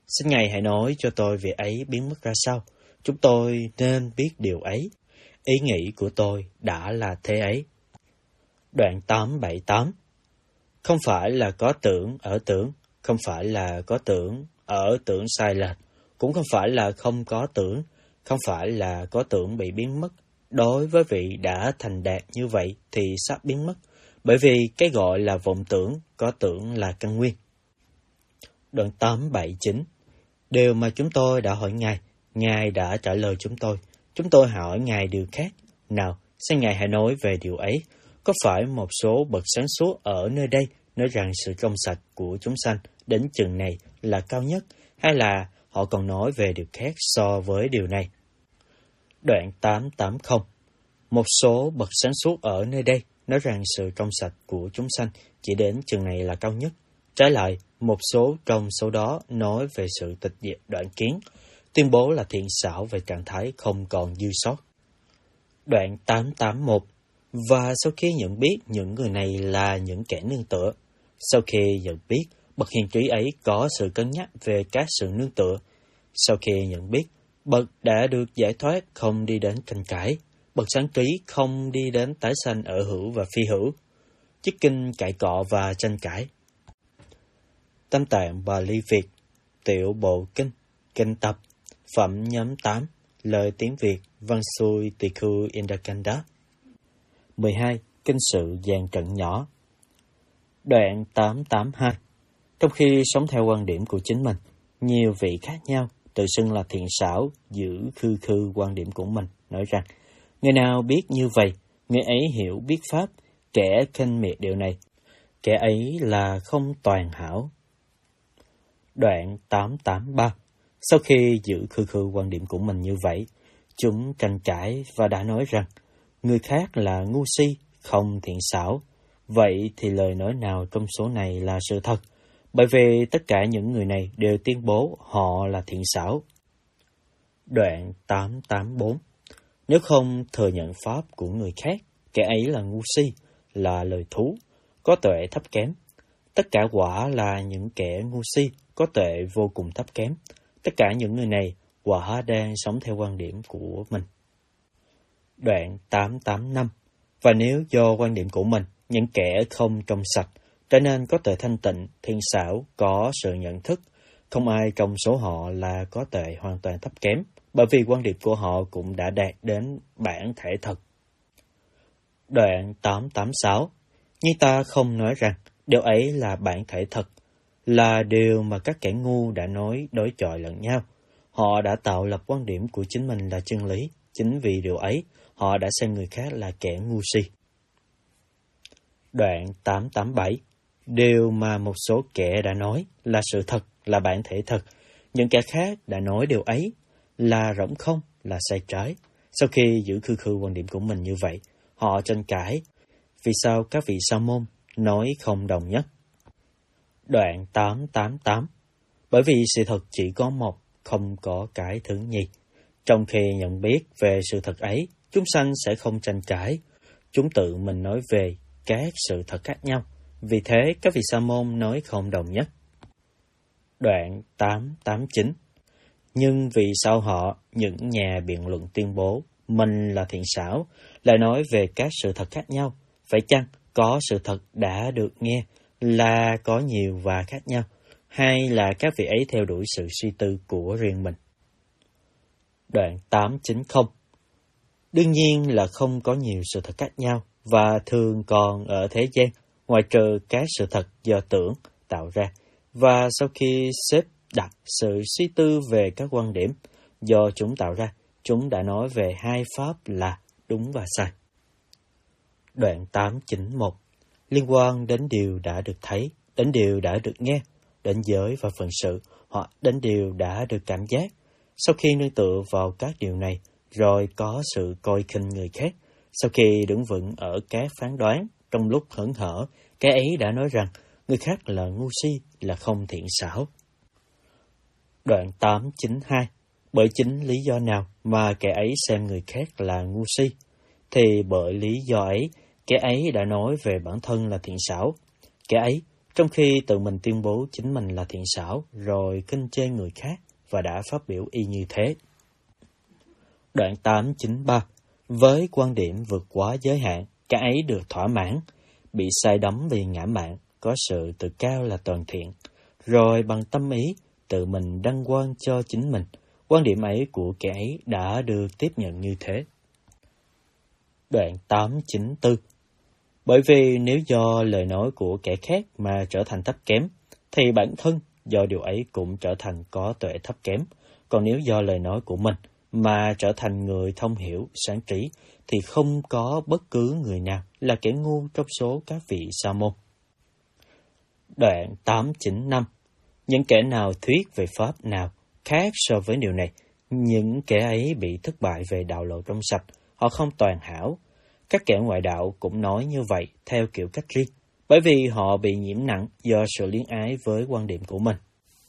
Xin Ngài hãy nói cho tôi việc ấy biến mất ra sao. Chúng tôi nên biết điều ấy. Ý nghĩ của tôi đã là thế ấy. Đoạn 878. Không phải là có tưởng ở tưởng, không phải là có tưởng ở tưởng sai lệch, cũng không phải là không có tưởng, không phải là có tưởng bị biến mất. Đối với vị đã thành đạt như vậy thì sắp biến mất, bởi vì cái gọi là vọng tưởng, có tưởng là căn nguyên. Đoạn 879. Điều mà chúng tôi đã hỏi Ngài, Ngài đã trả lời chúng tôi. Chúng tôi hỏi Ngài điều khác. Nào, xin Ngài hãy nói về điều ấy. Có phải một số bậc sáng suốt ở nơi đây nói rằng sự trong sạch của chúng sanh đến chừng này là cao nhất, hay là họ còn nói về điều khác so với điều này? Đoạn 880. Một số bậc sáng suốt ở nơi đây nói rằng sự trong sạch của chúng sanh chỉ đến chừng này là cao nhất. Trái lại, một số trong số đó nói về sự tịch diệt đoạn kiến, tuyên bố là thiện xảo về trạng thái không còn dư sót. Đoạn 881. Và sau khi nhận biết những người này là những kẻ nương tựa, sau khi nhận biết bậc hiền trí ấy có sự cân nhắc về các sự nương tựa, sau khi nhận biết bậc đã được giải thoát không đi đến tranh cãi, bậc sáng trí không đi đến tái sanh ở hữu và phi hữu, chiếc kinh cãi cọ và tranh cãi. Tam Tạng Bali Việt, Tiểu Bộ Kinh, Kinh Tập, Phẩm nhóm 8, lời tiếng Việt, văn xuôi Tỳ Khu Indakanda. 12. Kinh sự dàn trận nhỏ. Đoạn 882. Trong khi sống theo quan điểm của chính mình, nhiều vị khác nhau tự xưng là thiện xảo giữ khư quan điểm của mình, nói rằng người nào biết như vậy, người ấy hiểu biết pháp, kẻ khinh miệt điều này, kẻ ấy là không toàn hảo. Đoạn 883. Sau khi giữ khư quan điểm của mình như vậy, chúng tranh cãi và đã nói rằng người khác là ngu si, không thiện xảo. Vậy thì lời nói nào trong số này là sự thật? Bởi vì tất cả những người này đều tuyên bố họ là thiện xảo. Đoạn 884. Nếu không thừa nhận pháp của người khác, kẻ ấy là ngu si, là lời thú, có tuệ thấp kém. Tất cả quả là những kẻ ngu si, có tuệ vô cùng thấp kém. Tất cả những người này quả đang sống theo quan điểm của mình. Đoạn 885. Và nếu do quan điểm của mình, những kẻ không trong sạch, trở nên có tuệ thanh tịnh, thiện xảo, có sự nhận thức, không ai trong số họ là có tuệ hoàn toàn thấp kém, bởi vì quan điểm của họ cũng đã đạt đến bản thể thật. Đoạn 886. Nhưng ta không nói rằng điều ấy là bản thể thật, là điều mà các kẻ ngu đã nói đối chọi lẫn nhau. Họ đã tạo lập quan điểm của chính mình là chân lý, chính vì điều ấy, họ đã xem người khác là kẻ ngu si. Đoạn 887. Điều mà một số kẻ đã nói là sự thật, là bản thể thật. Những kẻ khác đã nói điều ấy là rỗng không, là sai trái. Sau khi giữ khư quan điểm của mình như vậy, họ tranh cãi. Vì sao các vị sa môn nói không đồng nhất? Đoạn 888. Bởi vì sự thật chỉ có một, không có cái thứ nhì. Trong khi nhận biết về sự thật ấy, chúng sanh sẽ không tranh cãi. Chúng tự mình nói về các sự thật khác nhau. Vì thế, các vị sa môn nói không đồng nhất. Đoạn 889. Nhưng vì sao họ, những nhà biện luận tuyên bố mình là thiện xảo, lại nói về các sự thật khác nhau? Phải chăng có sự thật đã được nghe là có nhiều và khác nhau, hay là các vị ấy theo đuổi sự suy tư của riêng mình? Đoạn 890. Đương nhiên là không có nhiều sự thật khác nhau, và thường còn ở thế gian, ngoại trừ các sự thật do tưởng tạo ra, và sau khi xếp đặt sự suy tư về các quan điểm do chúng tạo ra, chúng đã nói về hai pháp là đúng và sai. Đoạn 891. Liên quan đến điều đã được thấy, đến điều đã được nghe, đến giới và phận sự, hoặc đến điều đã được cảm giác. Sau khi nương tựa vào các điều này, rồi có sự coi khinh người khác, sau khi đứng vững ở các phán đoán, trong lúc hớn hở, cái ấy đã nói rằng người khác là ngu si, là không thiện xảo. Đoạn 892. Bởi chính lý do nào mà kẻ ấy xem người khác là ngu si, thì bởi lý do ấy, kẻ ấy đã nói về bản thân là thiện xảo. Kẻ ấy trong khi tự mình tuyên bố chính mình là thiện xảo, rồi khinh chê người khác và đã phát biểu y như thế. Đoạn 893. Với quan điểm vượt quá giới hạn, cái ấy được thỏa mãn, bị sai đắm vì ngã mạn, có sự tự cao là toàn thiện, rồi bằng tâm ý, tự mình đăng quang cho chính mình. Quan điểm ấy của kẻ ấy đã được tiếp nhận như thế. Đoạn 894. Bởi vì nếu do lời nói của kẻ khác mà trở thành thấp kém, thì bản thân do điều ấy cũng trở thành có tuệ thấp kém. Còn nếu do lời nói của mình mà trở thành người thông hiểu, sáng trí, thì không có bất cứ người nào là kẻ ngu trong số các vị sa môn. Đoạn 895. Những kẻ nào thuyết về pháp nào khác so với điều này, những kẻ ấy bị thất bại về đạo lộ trong sạch, họ không toàn hảo. Các kẻ ngoại đạo cũng nói như vậy theo kiểu cách riêng, bởi vì họ bị nhiễm nặng do sự luyến ái với quan điểm của mình.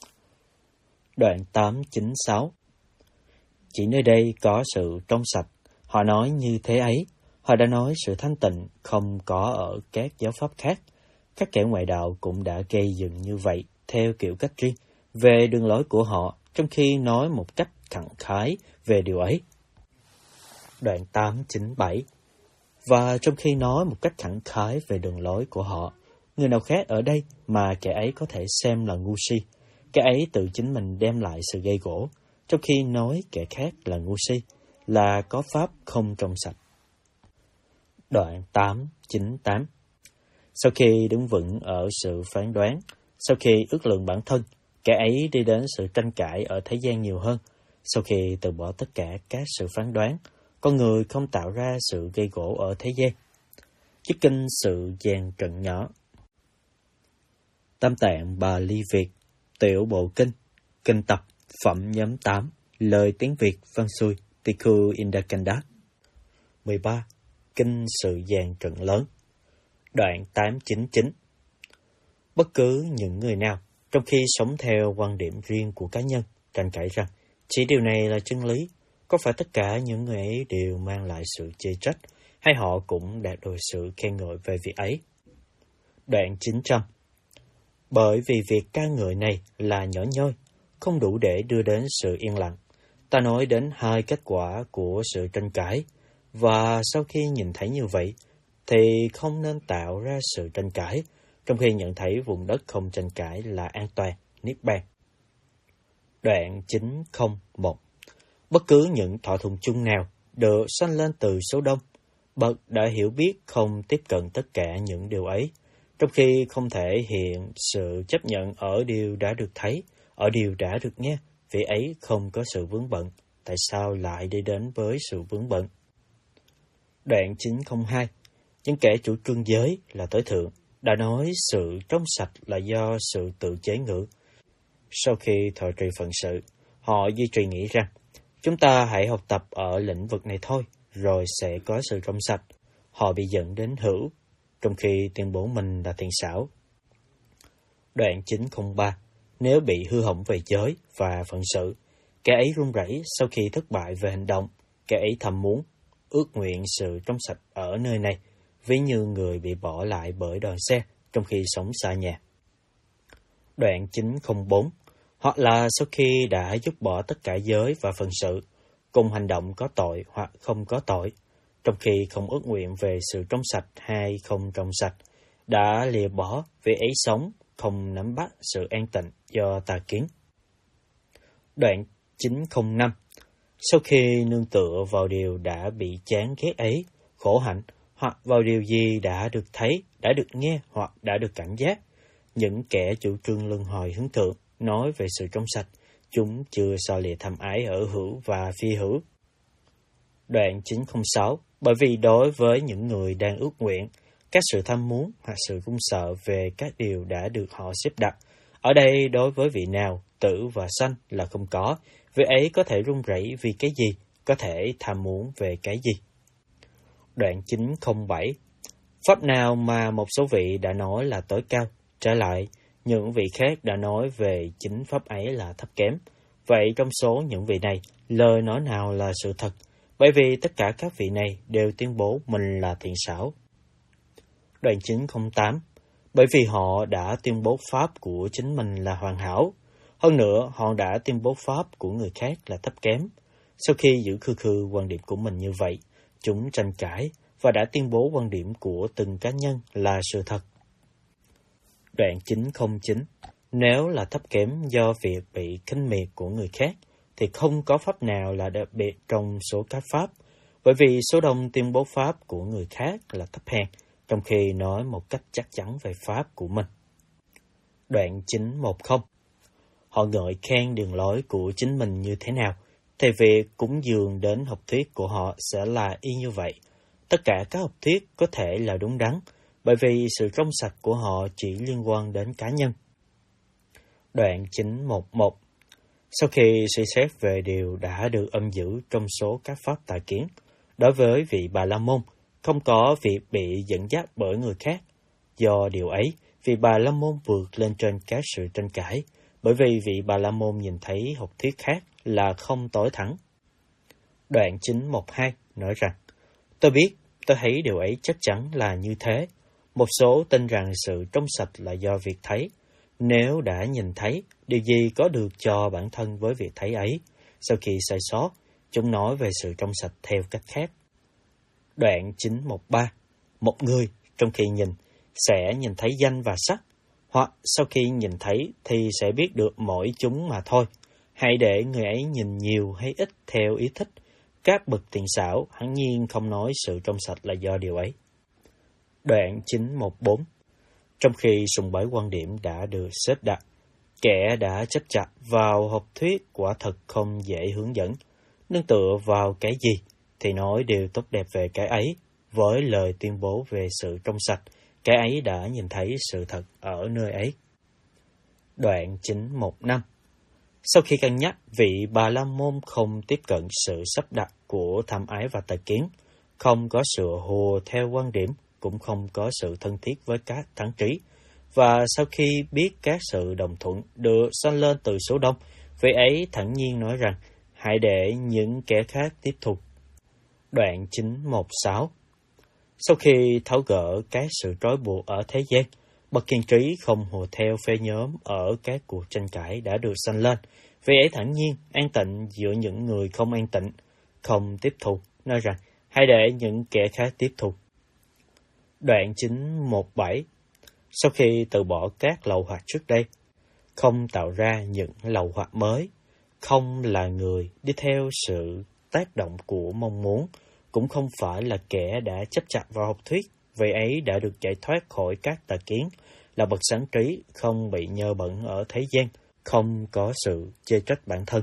Đoạn 896. Chỉ nơi đây có sự trong sạch, họ nói như thế ấy, họ đã nói sự thanh tịnh không có ở các giáo pháp khác. Các kẻ ngoại đạo cũng đã gây dựng như vậy theo kiểu cách riêng về đường lối của họ, trong khi nói một cách khẳng khái về điều ấy. Đoạn 897. Và trong khi nói một cách khẳng khái về đường lối của họ, người nào khác ở đây mà kẻ ấy có thể xem là ngu si, kẻ ấy tự chính mình đem lại sự gây gổ, trong khi nói kẻ khác là ngu si, là có pháp không trong sạch. Đoạn 898. Sau khi đứng vững ở sự phán đoán, sau khi ước lượng bản thân, kẻ ấy đi đến sự tranh cãi ở thế gian nhiều hơn. Sau khi từ bỏ tất cả các sự phán đoán, con người không tạo ra sự gây gổ ở thế gian. Chiếc kinh sự dàn trận nhỏ. Tam Tạng Bà Ly Việt, Tiểu Bộ Kinh, Kinh Tập, Phẩm nhóm 8, lời tiếng Việt văn xuôi, Tikku Indakandat. 13. Kinh sự dàn trận lớn. Đoạn 899. Bất cứ những người nào, trong khi sống theo quan điểm riêng của cá nhân, tranh cãi rằng chỉ điều này là chân lý, có phải tất cả những người ấy đều mang lại sự chê trách, hay họ cũng đạt được sự khen ngợi về việc ấy? Đoạn 900. Bởi vì việc ca ngợi này là nhỏ nhoi, không đủ để đưa đến sự yên lặng. Ta nói đến hai kết quả của sự tranh cãi, và sau khi nhìn thấy như vậy, thì không nên tạo ra sự tranh cãi, trong khi nhận thấy vùng đất không tranh cãi là an toàn, niết bàn. Đoạn 901. Bất cứ những thỏa thuận chung nào được sanh lên từ số đông, bậc đã hiểu biết không tiếp cận tất cả những điều ấy, trong khi không thể hiện sự chấp nhận ở điều đã được thấy, ở điều đã được nghe, vì ấy không có sự vướng bận. Tại sao lại đi đến với sự vướng bận? Đoạn 902. Những kẻ chủ trương giới là tối thượng đã nói sự trong sạch là do sự tự chế ngự. Sau khi thọ trì phận sự, họ duy trì nghĩ rằng chúng ta hãy học tập ở lĩnh vực này thôi, rồi sẽ có sự trong sạch. Họ bị dẫn đến hữu, trong khi tuyên bố mình là thiện xảo. Đoạn 903. Nếu bị hư hỏng về giới và phận sự, kẻ ấy run rẩy sau khi thất bại về hành động, kẻ ấy thầm muốn, ước nguyện sự trong sạch ở nơi này, ví như người bị bỏ lại bởi đoàn xe trong khi sống xa nhà. Đoạn 904. Hoặc là sau khi đã dứt bỏ tất cả giới và phận sự, cùng hành động có tội hoặc không có tội, trong khi không ước nguyện về sự trong sạch hay không trong sạch, đã lìa bỏ vì ấy sống, không nắm bắt sự an tịnh do tà kiến. Đoạn 905. Sau khi nương tựa vào điều đã bị chán ghét ấy, khổ hạnh, hoặc vào điều gì đã được thấy, đã được nghe hoặc đã được cảm giác, những kẻ chủ trương luân hồi hướng thượng nói về sự trong sạch, chúng chưa xa lìa tham ái ở hữu và phi hữu. Đoạn 906. Bởi vì đối với những người đang ước nguyện, các sự tham muốn hoặc sự run sợ về các điều đã được họ xếp đặt, ở đây đối với vị nào, tử và sanh là không có, vị ấy có thể run rẩy vì cái gì, có thể tham muốn về cái gì. Đoạn 907. Pháp nào mà một số vị đã nói là tối cao, trở lại, những vị khác đã nói về chính pháp ấy là thấp kém. Vậy trong số những vị này, lời nói nào là sự thật? Bởi vì tất cả các vị này đều tuyên bố mình là thiện xảo. Đoạn 908. bởi vì họ đã tuyên bố pháp của chính mình là hoàn hảo. Hơn nữa, họ đã tuyên bố pháp của người khác là thấp kém. Sau khi giữ khư khư quan điểm của mình như vậy, chúng tranh cãi và đã tuyên bố quan điểm của từng cá nhân là sự thật. Đoạn 909. Nếu là thấp kém do việc bị khinh miệt của người khác, thì không có pháp nào là đặc biệt trong số các pháp, bởi vì số đông tuyên bố pháp của người khác là thấp hèn, trong khi nói một cách chắc chắn về pháp của mình. Đoạn 910. Họ ngợi khen đường lối của chính mình như thế nào, thì việc cúng dường đến học thuyết của họ sẽ là y như vậy. Tất cả các học thuyết có thể là đúng đắn, bởi vì sự trong sạch của họ chỉ liên quan đến cá nhân. Đoạn 911. Sau khi suy xét về điều đã được âm giữ trong số các pháp tà kiến, đối với vị Bà La Môn, không có việc bị dẫn dắt bởi người khác. Do điều ấy, vị Bà La Môn vượt lên trên các sự tranh cãi, bởi vì vị Bà La Môn nhìn thấy học thuyết khác là không tối thắng. Đoạn 912 nói rằng, tôi biết, tôi thấy điều ấy chắc chắn là như thế. Một số tin rằng sự trong sạch là do việc thấy. Nếu đã nhìn thấy, điều gì có được cho bản thân với việc thấy ấy? Sau khi sai sót, chúng nói về sự trong sạch theo cách khác. Đoạn 913. Một người, trong khi nhìn, sẽ nhìn thấy danh và sắc, hoặc sau khi nhìn thấy thì sẽ biết được mỗi chúng mà thôi. Hãy để người ấy nhìn nhiều hay ít theo ý thích. Các bậc tiền xảo hẳn nhiên không nói sự trong sạch là do điều ấy. Đoạn 914. Trong khi sùng bái quan điểm đã được xếp đặt, kẻ đã chấp chặt vào học thuyết quả thật không dễ hướng dẫn. Nương tựa vào cái gì thì nói điều tốt đẹp về cái ấy, với lời tuyên bố về sự trong sạch, cái ấy đã nhìn thấy sự thật ở nơi ấy. Đoạn 915. Sau khi cân nhắc, vị Bà La Môn không tiếp cận sự sắp đặt của tham ái và tà kiến, không có sự hùa theo quan điểm, cũng không có sự thân thiết với các thắng trí. Và sau khi biết các sự đồng thuận được sanh lên từ số đông, vị ấy thản nhiên nói rằng, hãy để những kẻ khác tiếp tục. Đoạn 916. Sau khi tháo gỡ các sự trói buộc ở thế gian, bậc kiên trí không hùa theo phe nhóm ở các cuộc tranh cãi đã được sanh lên. Vị ấy thản nhiên, an tịnh giữa những người không an tịnh, không tiếp tục, nói rằng, hãy để những kẻ khác tiếp tục. Đoạn 917. Sau khi từ bỏ các lậu hoặc trước đây, không tạo ra những lậu hoặc mới, không là người đi theo sự tác động của mong muốn, cũng không phải là kẻ đã chấp chặt vào học thuyết, vị ấy đã được giải thoát khỏi các tà kiến, là bậc sáng trí, không bị nhơ bẩn ở thế gian, không có sự chê trách bản thân.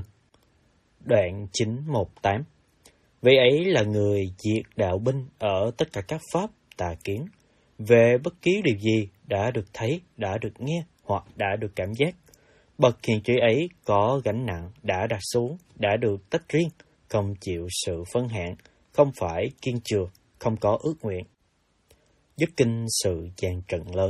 Đoạn 918. Vị ấy là người diệt đạo binh ở tất cả các pháp tà kiến, về bất kỳ điều gì đã được thấy, đã được nghe hoặc đã được cảm giác. Bậc hiền trí ấy có gánh nặng đã đặt xuống, đã được tách riêng, không chịu sự phân hạn, không phải kiên chừa, không có ước nguyện. Dứt kinh sự dàn trận lớn.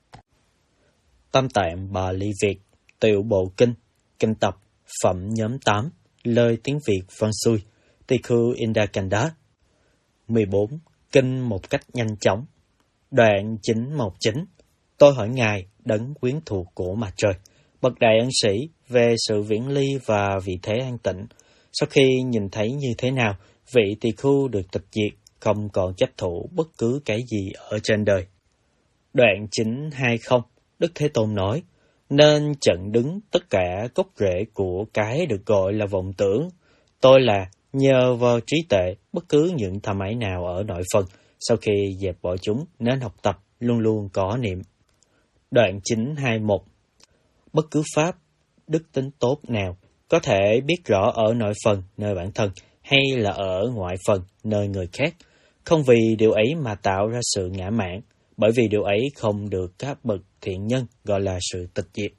Tam Tạng Bà Ly Việt, Tiểu Bộ Kinh, Kinh Tập, Phẩm nhóm 8, lời tiếng Việt văn xuôi, Tikhu Indakanda. 14. Kinh một cách nhanh chóng. Đoạn 919. Tôi hỏi Ngài, đấng quyến thuộc của mặt trời, bậc đại ân sĩ, về sự viễn ly và vị thế an tịnh. Sau khi nhìn thấy như thế nào, vị tỳ khưu được tịch diệt, không còn chấp thủ bất cứ cái gì ở trên đời. Đoạn 920. Đức Thế Tôn nói, nên chặn đứng tất cả gốc rễ của cái được gọi là vọng tưởng. Tôi là nhờ vào trí tuệ, bất cứ những tham ái nào ở nội phần, sau khi dẹp bỏ chúng, nên học tập, luôn luôn có niệm. Đoạn 921. Bất cứ pháp, đức tính tốt nào, có thể biết rõ ở nội phần, nơi bản thân, hay là ở ngoại phần, nơi người khác, không vì điều ấy mà tạo ra sự ngã mạn, bởi vì điều ấy không được các bậc thiện nhân gọi là sự tịch diệt.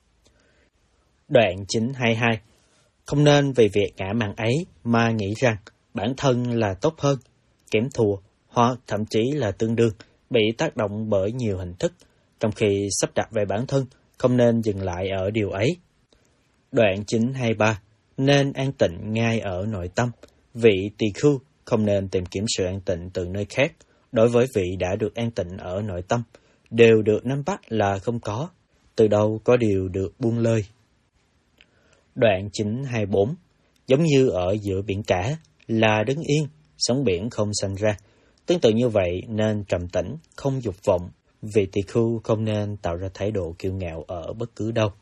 Đoạn 922. Không nên vì việc ngã mạn ấy mà nghĩ rằng bản thân là tốt hơn, kém thua, hoặc thậm chí là tương đương, bị tác động bởi nhiều hình thức, trong khi sắp đặt về bản thân, không nên dừng lại ở điều ấy. Đoạn 923. Nên an tịnh ngay ở nội tâm. Vị tỳ khưu không nên tìm kiếm sự an tịnh từ nơi khác. Đối với vị đã được an tịnh ở nội tâm, đều được nắm bắt là không có, từ đâu có điều được buông lơi. Đoạn 924, giống như ở giữa biển cả, là đứng yên, sóng biển không sanh ra. Tương tự như vậy nên trầm tĩnh, không dục vọng, vị tỳ khưu không nên tạo ra thái độ kiêu ngạo ở bất cứ đâu.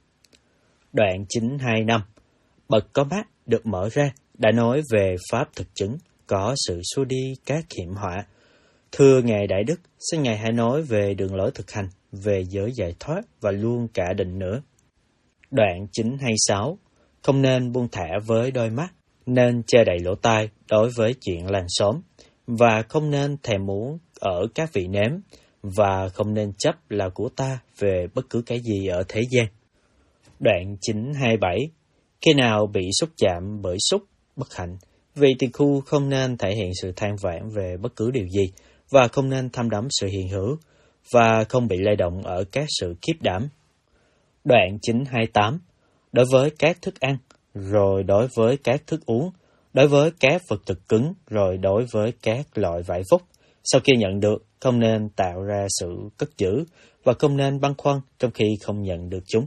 Đoạn 925, bậc có mắt được mở ra, đã nói về pháp thực chứng, có sự xua đi các hiểm họa. Thưa Ngài Đại Đức, xin Ngài hãy nói về đường lối thực hành, về giới giải thoát và luôn cả định nữa. Đoạn 926, không nên buông thả với đôi mắt, nên che đậy lỗ tai đối với chuyện làng xóm, và không nên thèm muốn ở các vị nếm, và không nên chấp là của ta về bất cứ cái gì ở thế gian. Đoạn 927, khi nào bị xúc chạm bởi xúc, bất hạnh, vị tỳ khưu không nên thể hiện sự than vãn về bất cứ điều gì, và không nên tham đắm sự hiện hữu, và không bị lay động ở các sự khiếp đảm. Đoạn 928, đối với các thức ăn, rồi đối với các thức uống, đối với các vật thực cứng, rồi đối với các loại vải vóc, sau khi nhận được, không nên tạo ra sự cất giữ, và không nên băn khoăn trong khi không nhận được chúng.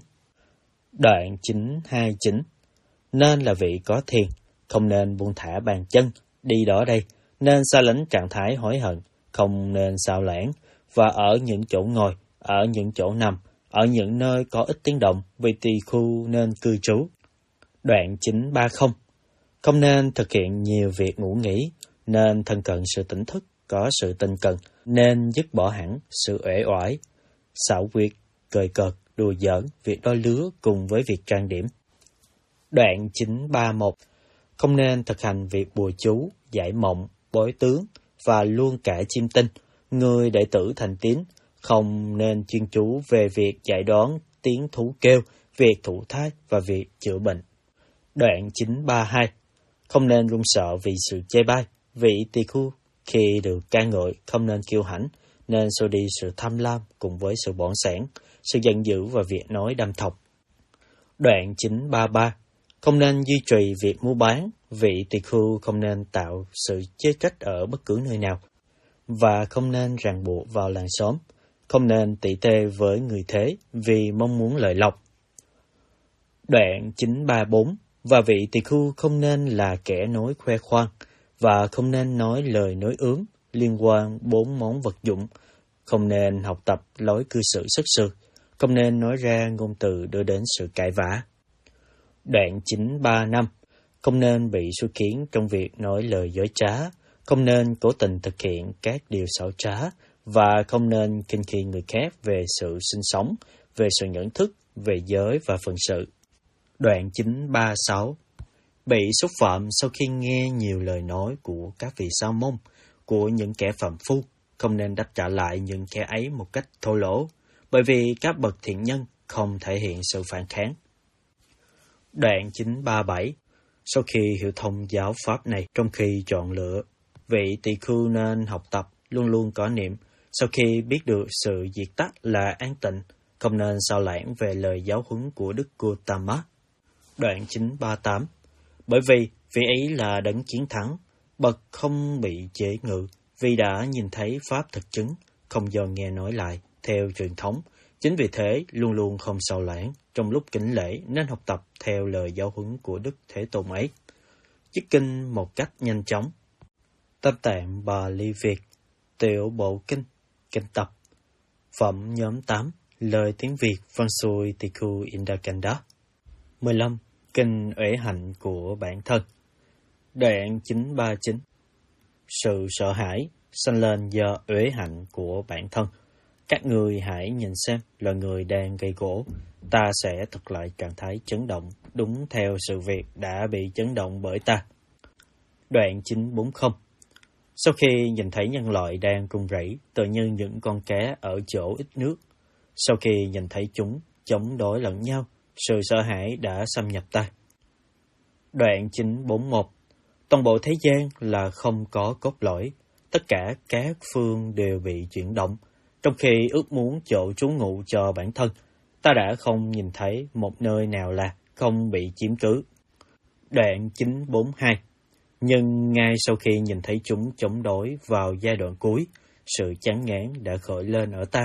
Đoạn 929, nên là vị có thiền, không nên buông thả bàn chân, đi đó đây, nên xa lánh trạng thái hối hận, không nên xao lãng, và ở những chỗ ngồi, ở những chỗ nằm, ở những nơi có ít tiếng động, vị tỳ khưu nên cư trú. Đoạn 930, không nên thực hiện nhiều việc ngủ nghỉ, nên thân cận sự tỉnh thức, có sự tinh cần, nên dứt bỏ hẳn sự uể oải, xảo quyệt, cười cợt, đùa giỡn, việc đôi lứa cùng với việc trang điểm. Đoạn 931, không nên thực hành việc bùa chú, giải mộng, bói tướng, và luôn cả chiêm tinh, người đệ tử thành tín, không nên chuyên chú về việc giải đoán tiếng thú kêu, việc thụ thai và việc chữa bệnh. Đoạn 932, không nên run sợ vì sự chê bai, vị tỳ khưu khi được ca ngợi không nên kiêu hãnh, nên xua đi sự tham lam cùng với sự bỏng sẻn, sự giận dữ và việc nói đâm thọc. Đoạn 933, không nên duy trì việc mua bán, vị tỳ khưu không nên tạo sự chê trách ở bất cứ nơi nào, và không nên ràng buộc vào làng xóm, không nên tỉ tê với người thế vì mong muốn lợi lộc. Đoạn 934, và vị tỳ khưu không nên là kẻ nói khoe khoang, và không nên nói lời nói ướm liên quan 4 món vật dụng, không nên học tập lối cư xử xuất sư, không nên nói ra ngôn từ đưa đến sự cãi vã. Đoạn 935, không nên bị xui khiến trong việc nói lời dối trá, không nên cố tình thực hiện các điều xảo trá, và không nên khinh khi người khác về sự sinh sống, về sự nhận thức, về giới và phận sự. Đoạn 936, bị xúc phạm sau khi nghe nhiều lời nói của các vị sa môn, của những kẻ phạm phu, không nên đáp trả lại những kẻ ấy một cách thô lỗ, bởi vì các bậc thiện nhân không thể hiện sự phản kháng. Đoạn 937, sau khi hiểu thông giáo pháp này trong khi chọn lựa, vị tỳ khưu nên học tập luôn luôn có niệm, sau khi biết được sự diệt tắc là an tịnh, không nên xao lãng về lời giáo huấn của Đức Gautama. Đoạn 938, bởi vì vị ấy là đấng chiến thắng, bậc không bị chế ngự, vì đã nhìn thấy pháp thực chứng, không do nghe nói lại theo truyền thống. Chính vì thế luôn luôn không xao lãng trong lúc kính lễ, nên học tập theo lời giáo huấn của Đức Thế Tôn ấy. Chích kinh một cách nhanh chóng. Tam Tạng Bali Việt, Tiểu Bộ Kinh, Kinh Tập. Phẩm nhóm 8, lời tiếng Việt văn xuôi Tỳ Khưu Indakanda. 15. Kinh uể hạnh của bản thân. Đoạn 939. Sự sợ hãi sanh lên do uể hạnh của bản thân. Các người hãy nhìn xem, là người đang gây gỗ, ta sẽ thực lại trạng thái chấn động, đúng theo sự việc đã bị chấn động bởi ta. Đoạn 940. Sau khi nhìn thấy nhân loại đang run rẩy, tự như những con cá ở chỗ ít nước, sau khi nhìn thấy chúng chống đối lẫn nhau, sự sợ hãi đã xâm nhập ta. Đoạn 941. Toàn bộ thế gian là không có cốt lõi, tất cả các phương đều bị chuyển động, trong khi ước muốn chỗ trú ngụ cho bản thân, ta đã không nhìn thấy một nơi nào là không bị chiếm cứ. Đoạn 942. Nhưng ngay sau khi nhìn thấy chúng chống đối vào giai đoạn cuối, sự chán ngán đã khởi lên ở ta,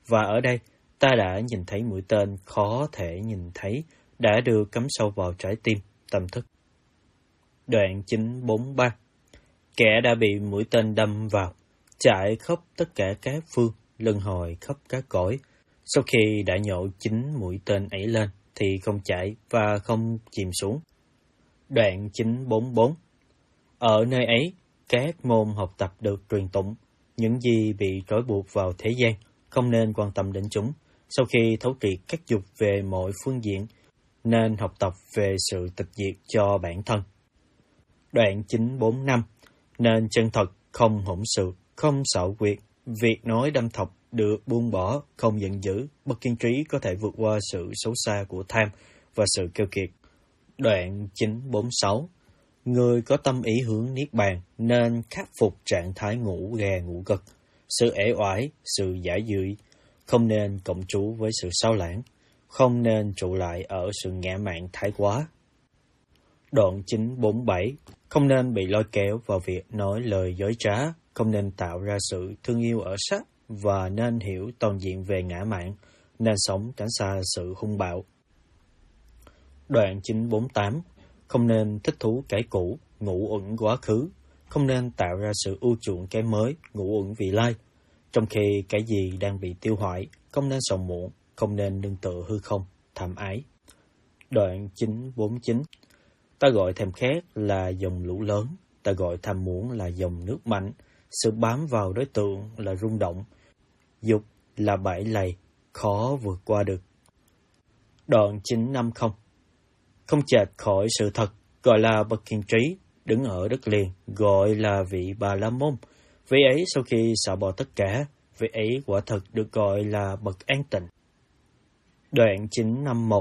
và ở đây ta đã nhìn thấy mũi tên khó thể nhìn thấy đã được cắm sâu vào trái tim, tâm thức. Đoạn 943. Kẻ đã bị mũi tên đâm vào, chạy khắp tất cả các phương, luân hồi khắp các cõi. Sau khi đã nhổ 9 mũi tên ấy lên, thì không chạy và không chìm xuống. Đoạn 944. Ở nơi ấy, các môn học tập được truyền tụng, những gì bị trói buộc vào thế gian, không nên quan tâm đến chúng. Sau khi thấu triệt các dục về mọi phương diện, nên học tập về sự tịch diệt cho bản thân. Đoạn 945. Nên chân thật, không hỗn xược, không xạo quyệt, việc nói đâm thọc được buông bỏ, không giận dữ, bất kiên trí có thể vượt qua sự xấu xa của tham và sự keo kiệt. Đoạn 946. Người có tâm ý hướng niết bàn nên khắc phục trạng thái ngủ gà ngủ gật, sự ể oải, sự giả dưỡi, không nên cộng trú với sự sao lãng, không nên trụ lại ở sự ngã mạn thái quá. Đoạn 947. Không nên bị lôi kéo vào việc nói lời dối trá, không nên tạo ra sự thương yêu ở sắc và nên hiểu toàn diện về ngã mạn, nên sống tránh xa sự hung bạo. Đoạn 948. Không nên thích thú cái cũ, ngủ uẩn quá khứ, không nên tạo ra sự ưu chuộng cái mới, ngủ uẩn vị lai. Trong khi cái gì đang bị tiêu hoại, không nên sầu muộn, không nên nương tựa hư không, tham ái. Đoạn 949. Ta gọi thèm khát là dòng lũ lớn, ta gọi tham muốn là dòng nước mạnh, sự bám vào đối tượng là rung động, dục là bẫy lầy, khó vượt qua được. Đoạn 950. Không chệch khỏi sự thật, gọi là bậc kiên trí, đứng ở đất liền, gọi là vị Bà La Môn. Vị ấy sau khi xả bỏ tất cả, vị ấy quả thật được gọi là bậc an tịnh. Đoạn 951.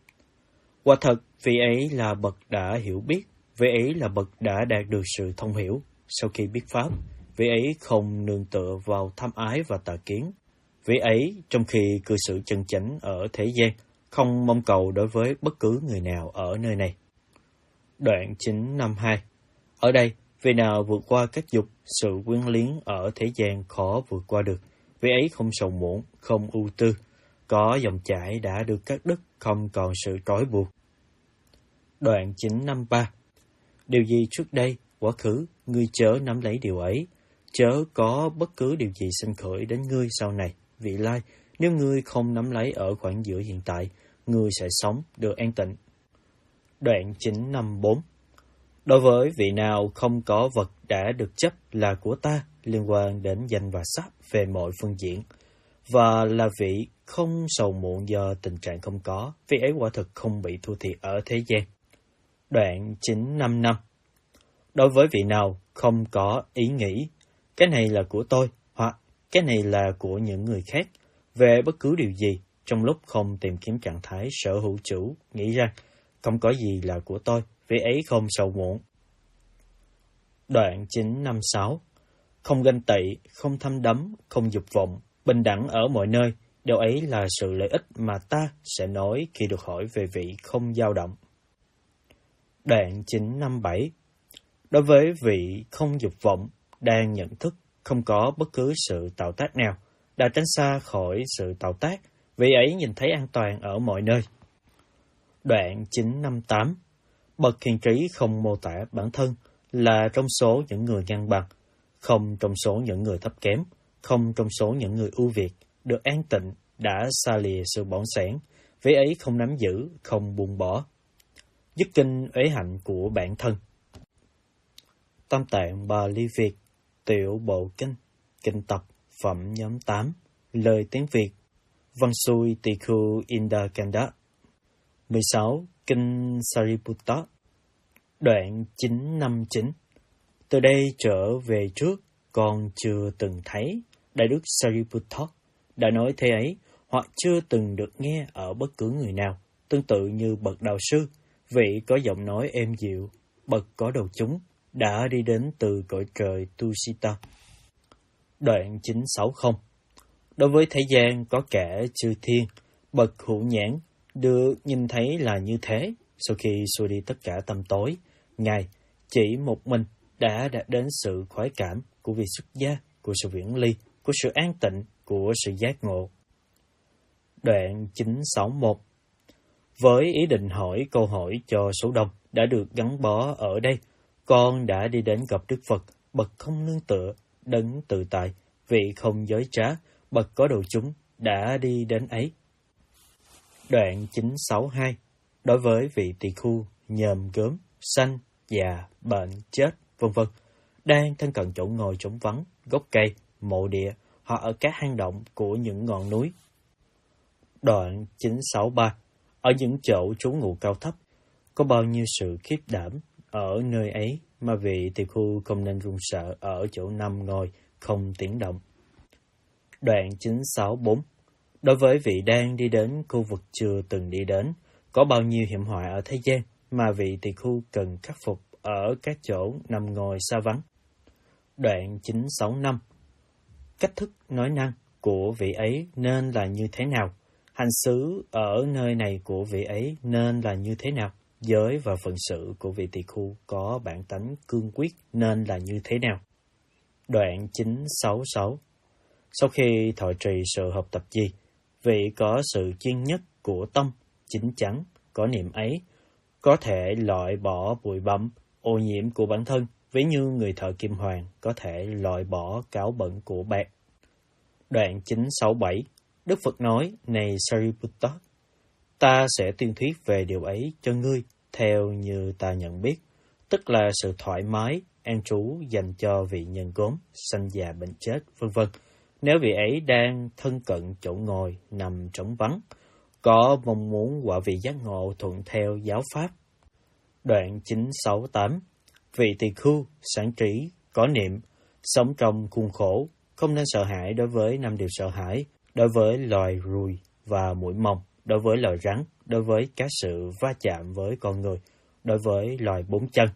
Quả thật, vị ấy là bậc đã hiểu biết, vị ấy là bậc đã đạt được sự thông hiểu. Sau khi biết Pháp, vị ấy không nương tựa vào tham ái và tà kiến. Vị ấy, trong khi cư xử chân chánh ở thế gian, không mong cầu đối với bất cứ người nào ở nơi này. Đoạn 952. Ở đây, vị nào vượt qua các dục, sự quyến liếng ở thế gian khó vượt qua được. Vị ấy không sầu muộn, không ưu tư, có dòng chảy đã được cắt đứt, không còn sự trói buộc. Đoạn 953. Điều gì trước đây, quá khứ, ngươi chớ nắm lấy điều ấy, chớ có bất cứ điều gì sinh khởi đến ngươi sau này, vị lai. Nếu ngươi không nắm lấy ở khoảng giữa hiện tại, ngươi sẽ sống được an tịnh. Đoạn 954. Đối với vị nào không có vật đã được chấp là của ta liên quan đến danh và sắc về mọi phương diện, và là vị không sầu muộn do tình trạng không có, vị ấy quả thực không bị thua thiệt ở thế gian. Đoạn 955. Đối với vị nào không có ý nghĩ, cái này là của tôi, hoặc cái này là của những người khác, về bất cứ điều gì, trong lúc không tìm kiếm trạng thái sở hữu chủ, nghĩ rằng không có gì là của tôi, vị ấy không sầu muộn. Đoạn 956. Không ganh tị, không tham đắm, không dục vọng, bình đẳng ở mọi nơi, điều ấy là sự lợi ích mà ta sẽ nói khi được hỏi về vị không dao động. Đoạn 957. Đối với vị không dục vọng, đang nhận thức, không có bất cứ sự tạo tác nào, đã tránh xa khỏi sự tạo tác, vị ấy nhìn thấy an toàn ở mọi nơi. Đoạn 958. Bậc hiền trí không mô tả bản thân là trong số những người ngang bằng, không trong số những người thấp kém, không trong số những người ưu việt, được an tịnh, đã xa lìa sự bỏng sẻn, vị ấy không nắm giữ, không buông bỏ. Dứt kinh uế hạnh của bản thân. Tam Tạng Bali Việt, Tiểu Bộ Kinh, Kinh Tập, Phẩm nhóm 8, Lời tiếng Việt, Văn xuôi Tỳ Khu Indakanda. 16. Kinh Sariputta. Đoạn 959. Từ đây trở về trước, con chưa từng thấy Đại Đức Sariputta đã nói thế ấy, hoặc chưa từng được nghe ở bất cứ người nào, tương tự như bậc đạo sư, vị có giọng nói êm dịu, bậc có đầu chúng, đã đi đến từ cõi trời Tusita. Đoạn 960. Đối với thế gian có cả chư thiên, bậc hữu nhãn, được nhìn thấy là như thế, sau khi xua đi tất cả tăm tối, Ngài chỉ một mình đã đạt đến sự khoái cảm của vị xuất gia, của sự viễn ly, của sự an tịnh, của sự giác ngộ. Đoạn 961. Với ý định hỏi câu hỏi cho số đông đã được gắn bó ở đây, con đã đi đến gặp Đức Phật, bậc không nương tựa, đấng tự tại, vị không dối trá, bậc có độ chúng, đã đi đến ấy. Đoạn 962. Đối với vị tỳ khưu, nhòm gớm, sanh, già, bệnh, chết, vân vân, đang thân cận chỗ ngồi trống vắng, gốc cây, mộ địa, hoặc ở các hang động của những ngọn núi. Đoạn 963. Ở những chỗ trú ngụ cao thấp, có bao nhiêu sự khiếp đảm ở nơi ấy mà vị tỳ khưu không nên run sợ ở chỗ nằm ngồi không tiếng động. Đoạn 964. Đối với vị đang đi đến khu vực chưa từng đi đến, có bao nhiêu hiểm họa ở thế gian mà vị tỳ khưu cần khắc phục ở các chỗ nằm ngồi xa vắng. Đoạn 965. Cách thức nói năng của vị ấy nên là như thế nào? Hành xứ ở nơi này của vị ấy nên là như thế nào? Giới và phận sự của vị tỳ khưu có bản tánh cương quyết nên là như thế nào? Đoạn 966. Sau khi thọ trì sự học tập gì, vị có sự chuyên nhất của tâm, chính chắn, có niệm ấy, có thể loại bỏ bụi bặm, ô nhiễm của bản thân, ví như người thợ kim hoàn có thể loại bỏ cáo bẩn của bạc. Đoạn 967. Đức Phật nói, này Sariputta, ta sẽ tuyên thuyết về điều ấy cho ngươi, theo như ta nhận biết, tức là sự thoải mái, an trú dành cho vị nhân gốm, sanh già bệnh chết, vân vân. Nếu vị ấy đang thân cận chỗ ngồi, nằm trống vắng, có mong muốn quả vị giác ngộ thuận theo giáo pháp. Đoạn 968. Vị tỳ khưu, sáng trí, có niệm, sống trong khuôn khổ, không nên sợ hãi đối với 5 điều sợ hãi, đối với loài ruồi và muỗi mồng, đối với loài rắn, đối với các sự va chạm với con người, đối với loài 4 chân.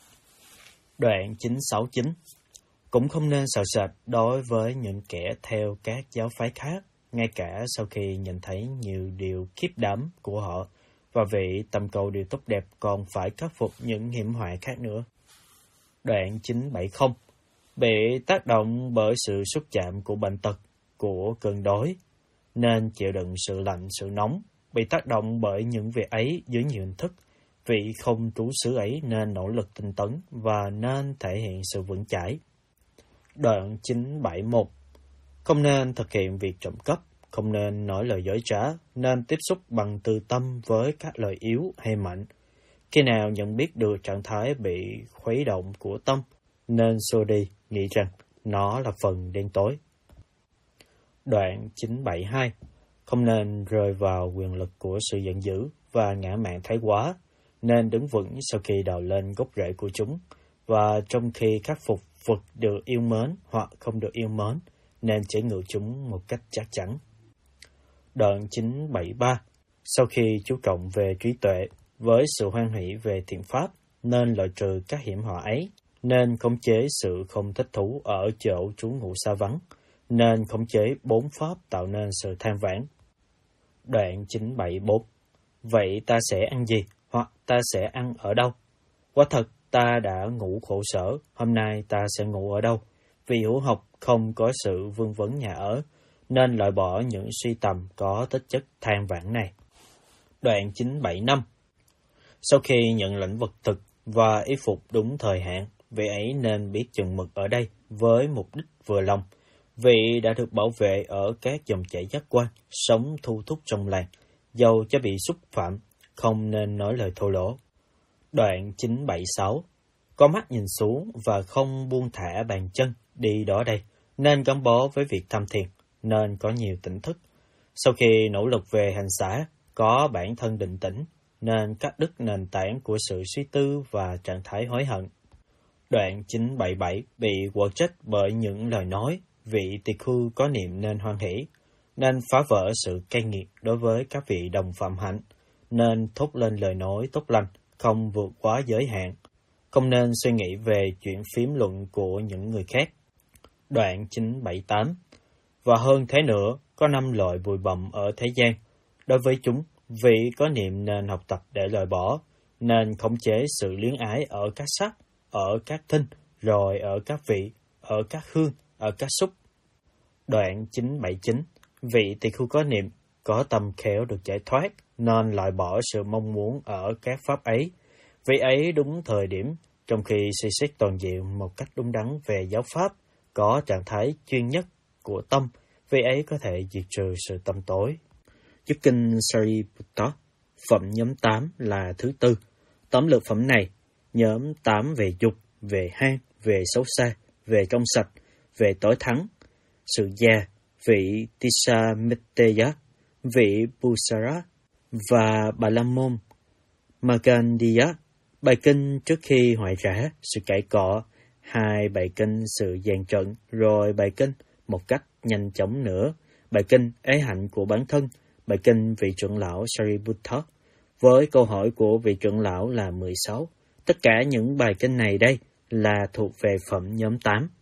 Đoạn 969. Cũng không nên sợ sệt đối với những kẻ theo các giáo phái khác, ngay cả sau khi nhìn thấy nhiều điều khiếp đảm của họ, và vị tầm cầu điều tốt đẹp còn phải khắc phục những hiểm họa khác nữa. Đoạn 970. Bị tác động bởi sự xúc chạm của bệnh tật, của cơn đói, nên chịu đựng sự lạnh, sự nóng, bị tác động bởi những việc ấy dưới nhiều hình thức. Vị không trú xứ ấy nên nỗ lực tinh tấn và nên thể hiện sự vững chãi. Đoạn 971. Không nên thực hiện việc trộm cắp, không nên nói lời dối trá, nên tiếp xúc bằng từ tâm với các lời yếu hay mạnh. Khi nào nhận biết được trạng thái bị khuấy động của tâm, nên xô đi, nghĩ rằng nó là phần đen tối. Đoạn 972. Không nên rơi vào quyền lực của sự giận dữ và ngã mạn thái quá, nên đứng vững sau khi đào lên gốc rễ của chúng, và trong khi khắc phục vật được yêu mến hoặc không được yêu mến, nên chế ngự chúng một cách chắc chắn. Đoạn 973. Sau khi chú trọng về trí tuệ, với sự hoan hỷ về thiện pháp, nên loại trừ các hiểm họa ấy, nên khống chế sự không thích thú ở chỗ trú ngụ xa vắng, nên khống chế 4 pháp tạo nên sự than vãn. Đoạn 974. Vậy ta sẽ ăn gì, hoặc ta sẽ ăn ở đâu? Quả thật, ta đã ngủ khổ sở, hôm nay ta sẽ ngủ ở đâu? Vì hữu học không có sự vương vấn nhà ở, nên loại bỏ những suy tầm có tính chất than vãn này. Đoạn 975. Sau khi nhận lãnh vật thực và y phục đúng thời hạn, vị ấy nên biết chừng mực ở đây với mục đích vừa lòng. Vị đã được bảo vệ ở các dòng chảy giác quan, sống thu thúc trong làng, dầu cho bị xúc phạm, không nên nói lời thô lỗ. Đoạn 976. Có mắt nhìn xuống và không buông thả bàn chân đi đó đây, nên gắn bó với việc tham thiền, nên có nhiều tỉnh thức. Sau khi nỗ lực về hành xả, có bản thân định tĩnh, nên cắt đứt nền tảng của sự suy tư và trạng thái hối hận. Đoạn 977. Bị quở trách bởi những lời nói, vị tỳ khưu có niệm nên hoan hỷ, nên phá vỡ sự cay nghiệt đối với các vị đồng phạm hạnh, nên thốt lên lời nói tốt lành, không vượt quá giới hạn, không nên suy nghĩ về chuyện phiếm luận của những người khác. Đoạn 978. Và hơn thế nữa, có 5 loại bụi bặm ở thế gian. Đối với chúng, vị có niệm nên học tập để loại bỏ, nên khống chế sự luyến ái ở các sắc, ở các thinh, rồi ở các vị, ở các hương, ở các xúc. Đoạn 979. Vị tỳ khưu có niệm, có tâm khéo được giải thoát, nên loại bỏ sự mong muốn ở các pháp ấy. Vị ấy đúng thời điểm, trong khi suy xét toàn diện một cách đúng đắn về giáo pháp, có trạng thái chuyên nhất của tâm, vị ấy có thể diệt trừ sự tâm tối. Nhất kinh Sariputta, phẩm nhóm 8 là thứ tư. Tóm lược phẩm này, nhóm 8 về dục, về ham, về xấu xa, về trong sạch, về tối thắng, sự già, vị Tisamiteya, vị Pusara và Bà La Môn Magandiya. Bài kinh trước khi hoại rã, sự cãi cọ, 2 bài kinh sự dàn trận, rồi bài kinh một cách nhanh chóng nữa, bài kinh ế hạnh của bản thân, bài kinh vị trưởng lão Sariputta, với câu hỏi của vị trưởng lão là 16. Tất cả những bài kinh này đây là thuộc về phẩm nhóm 8.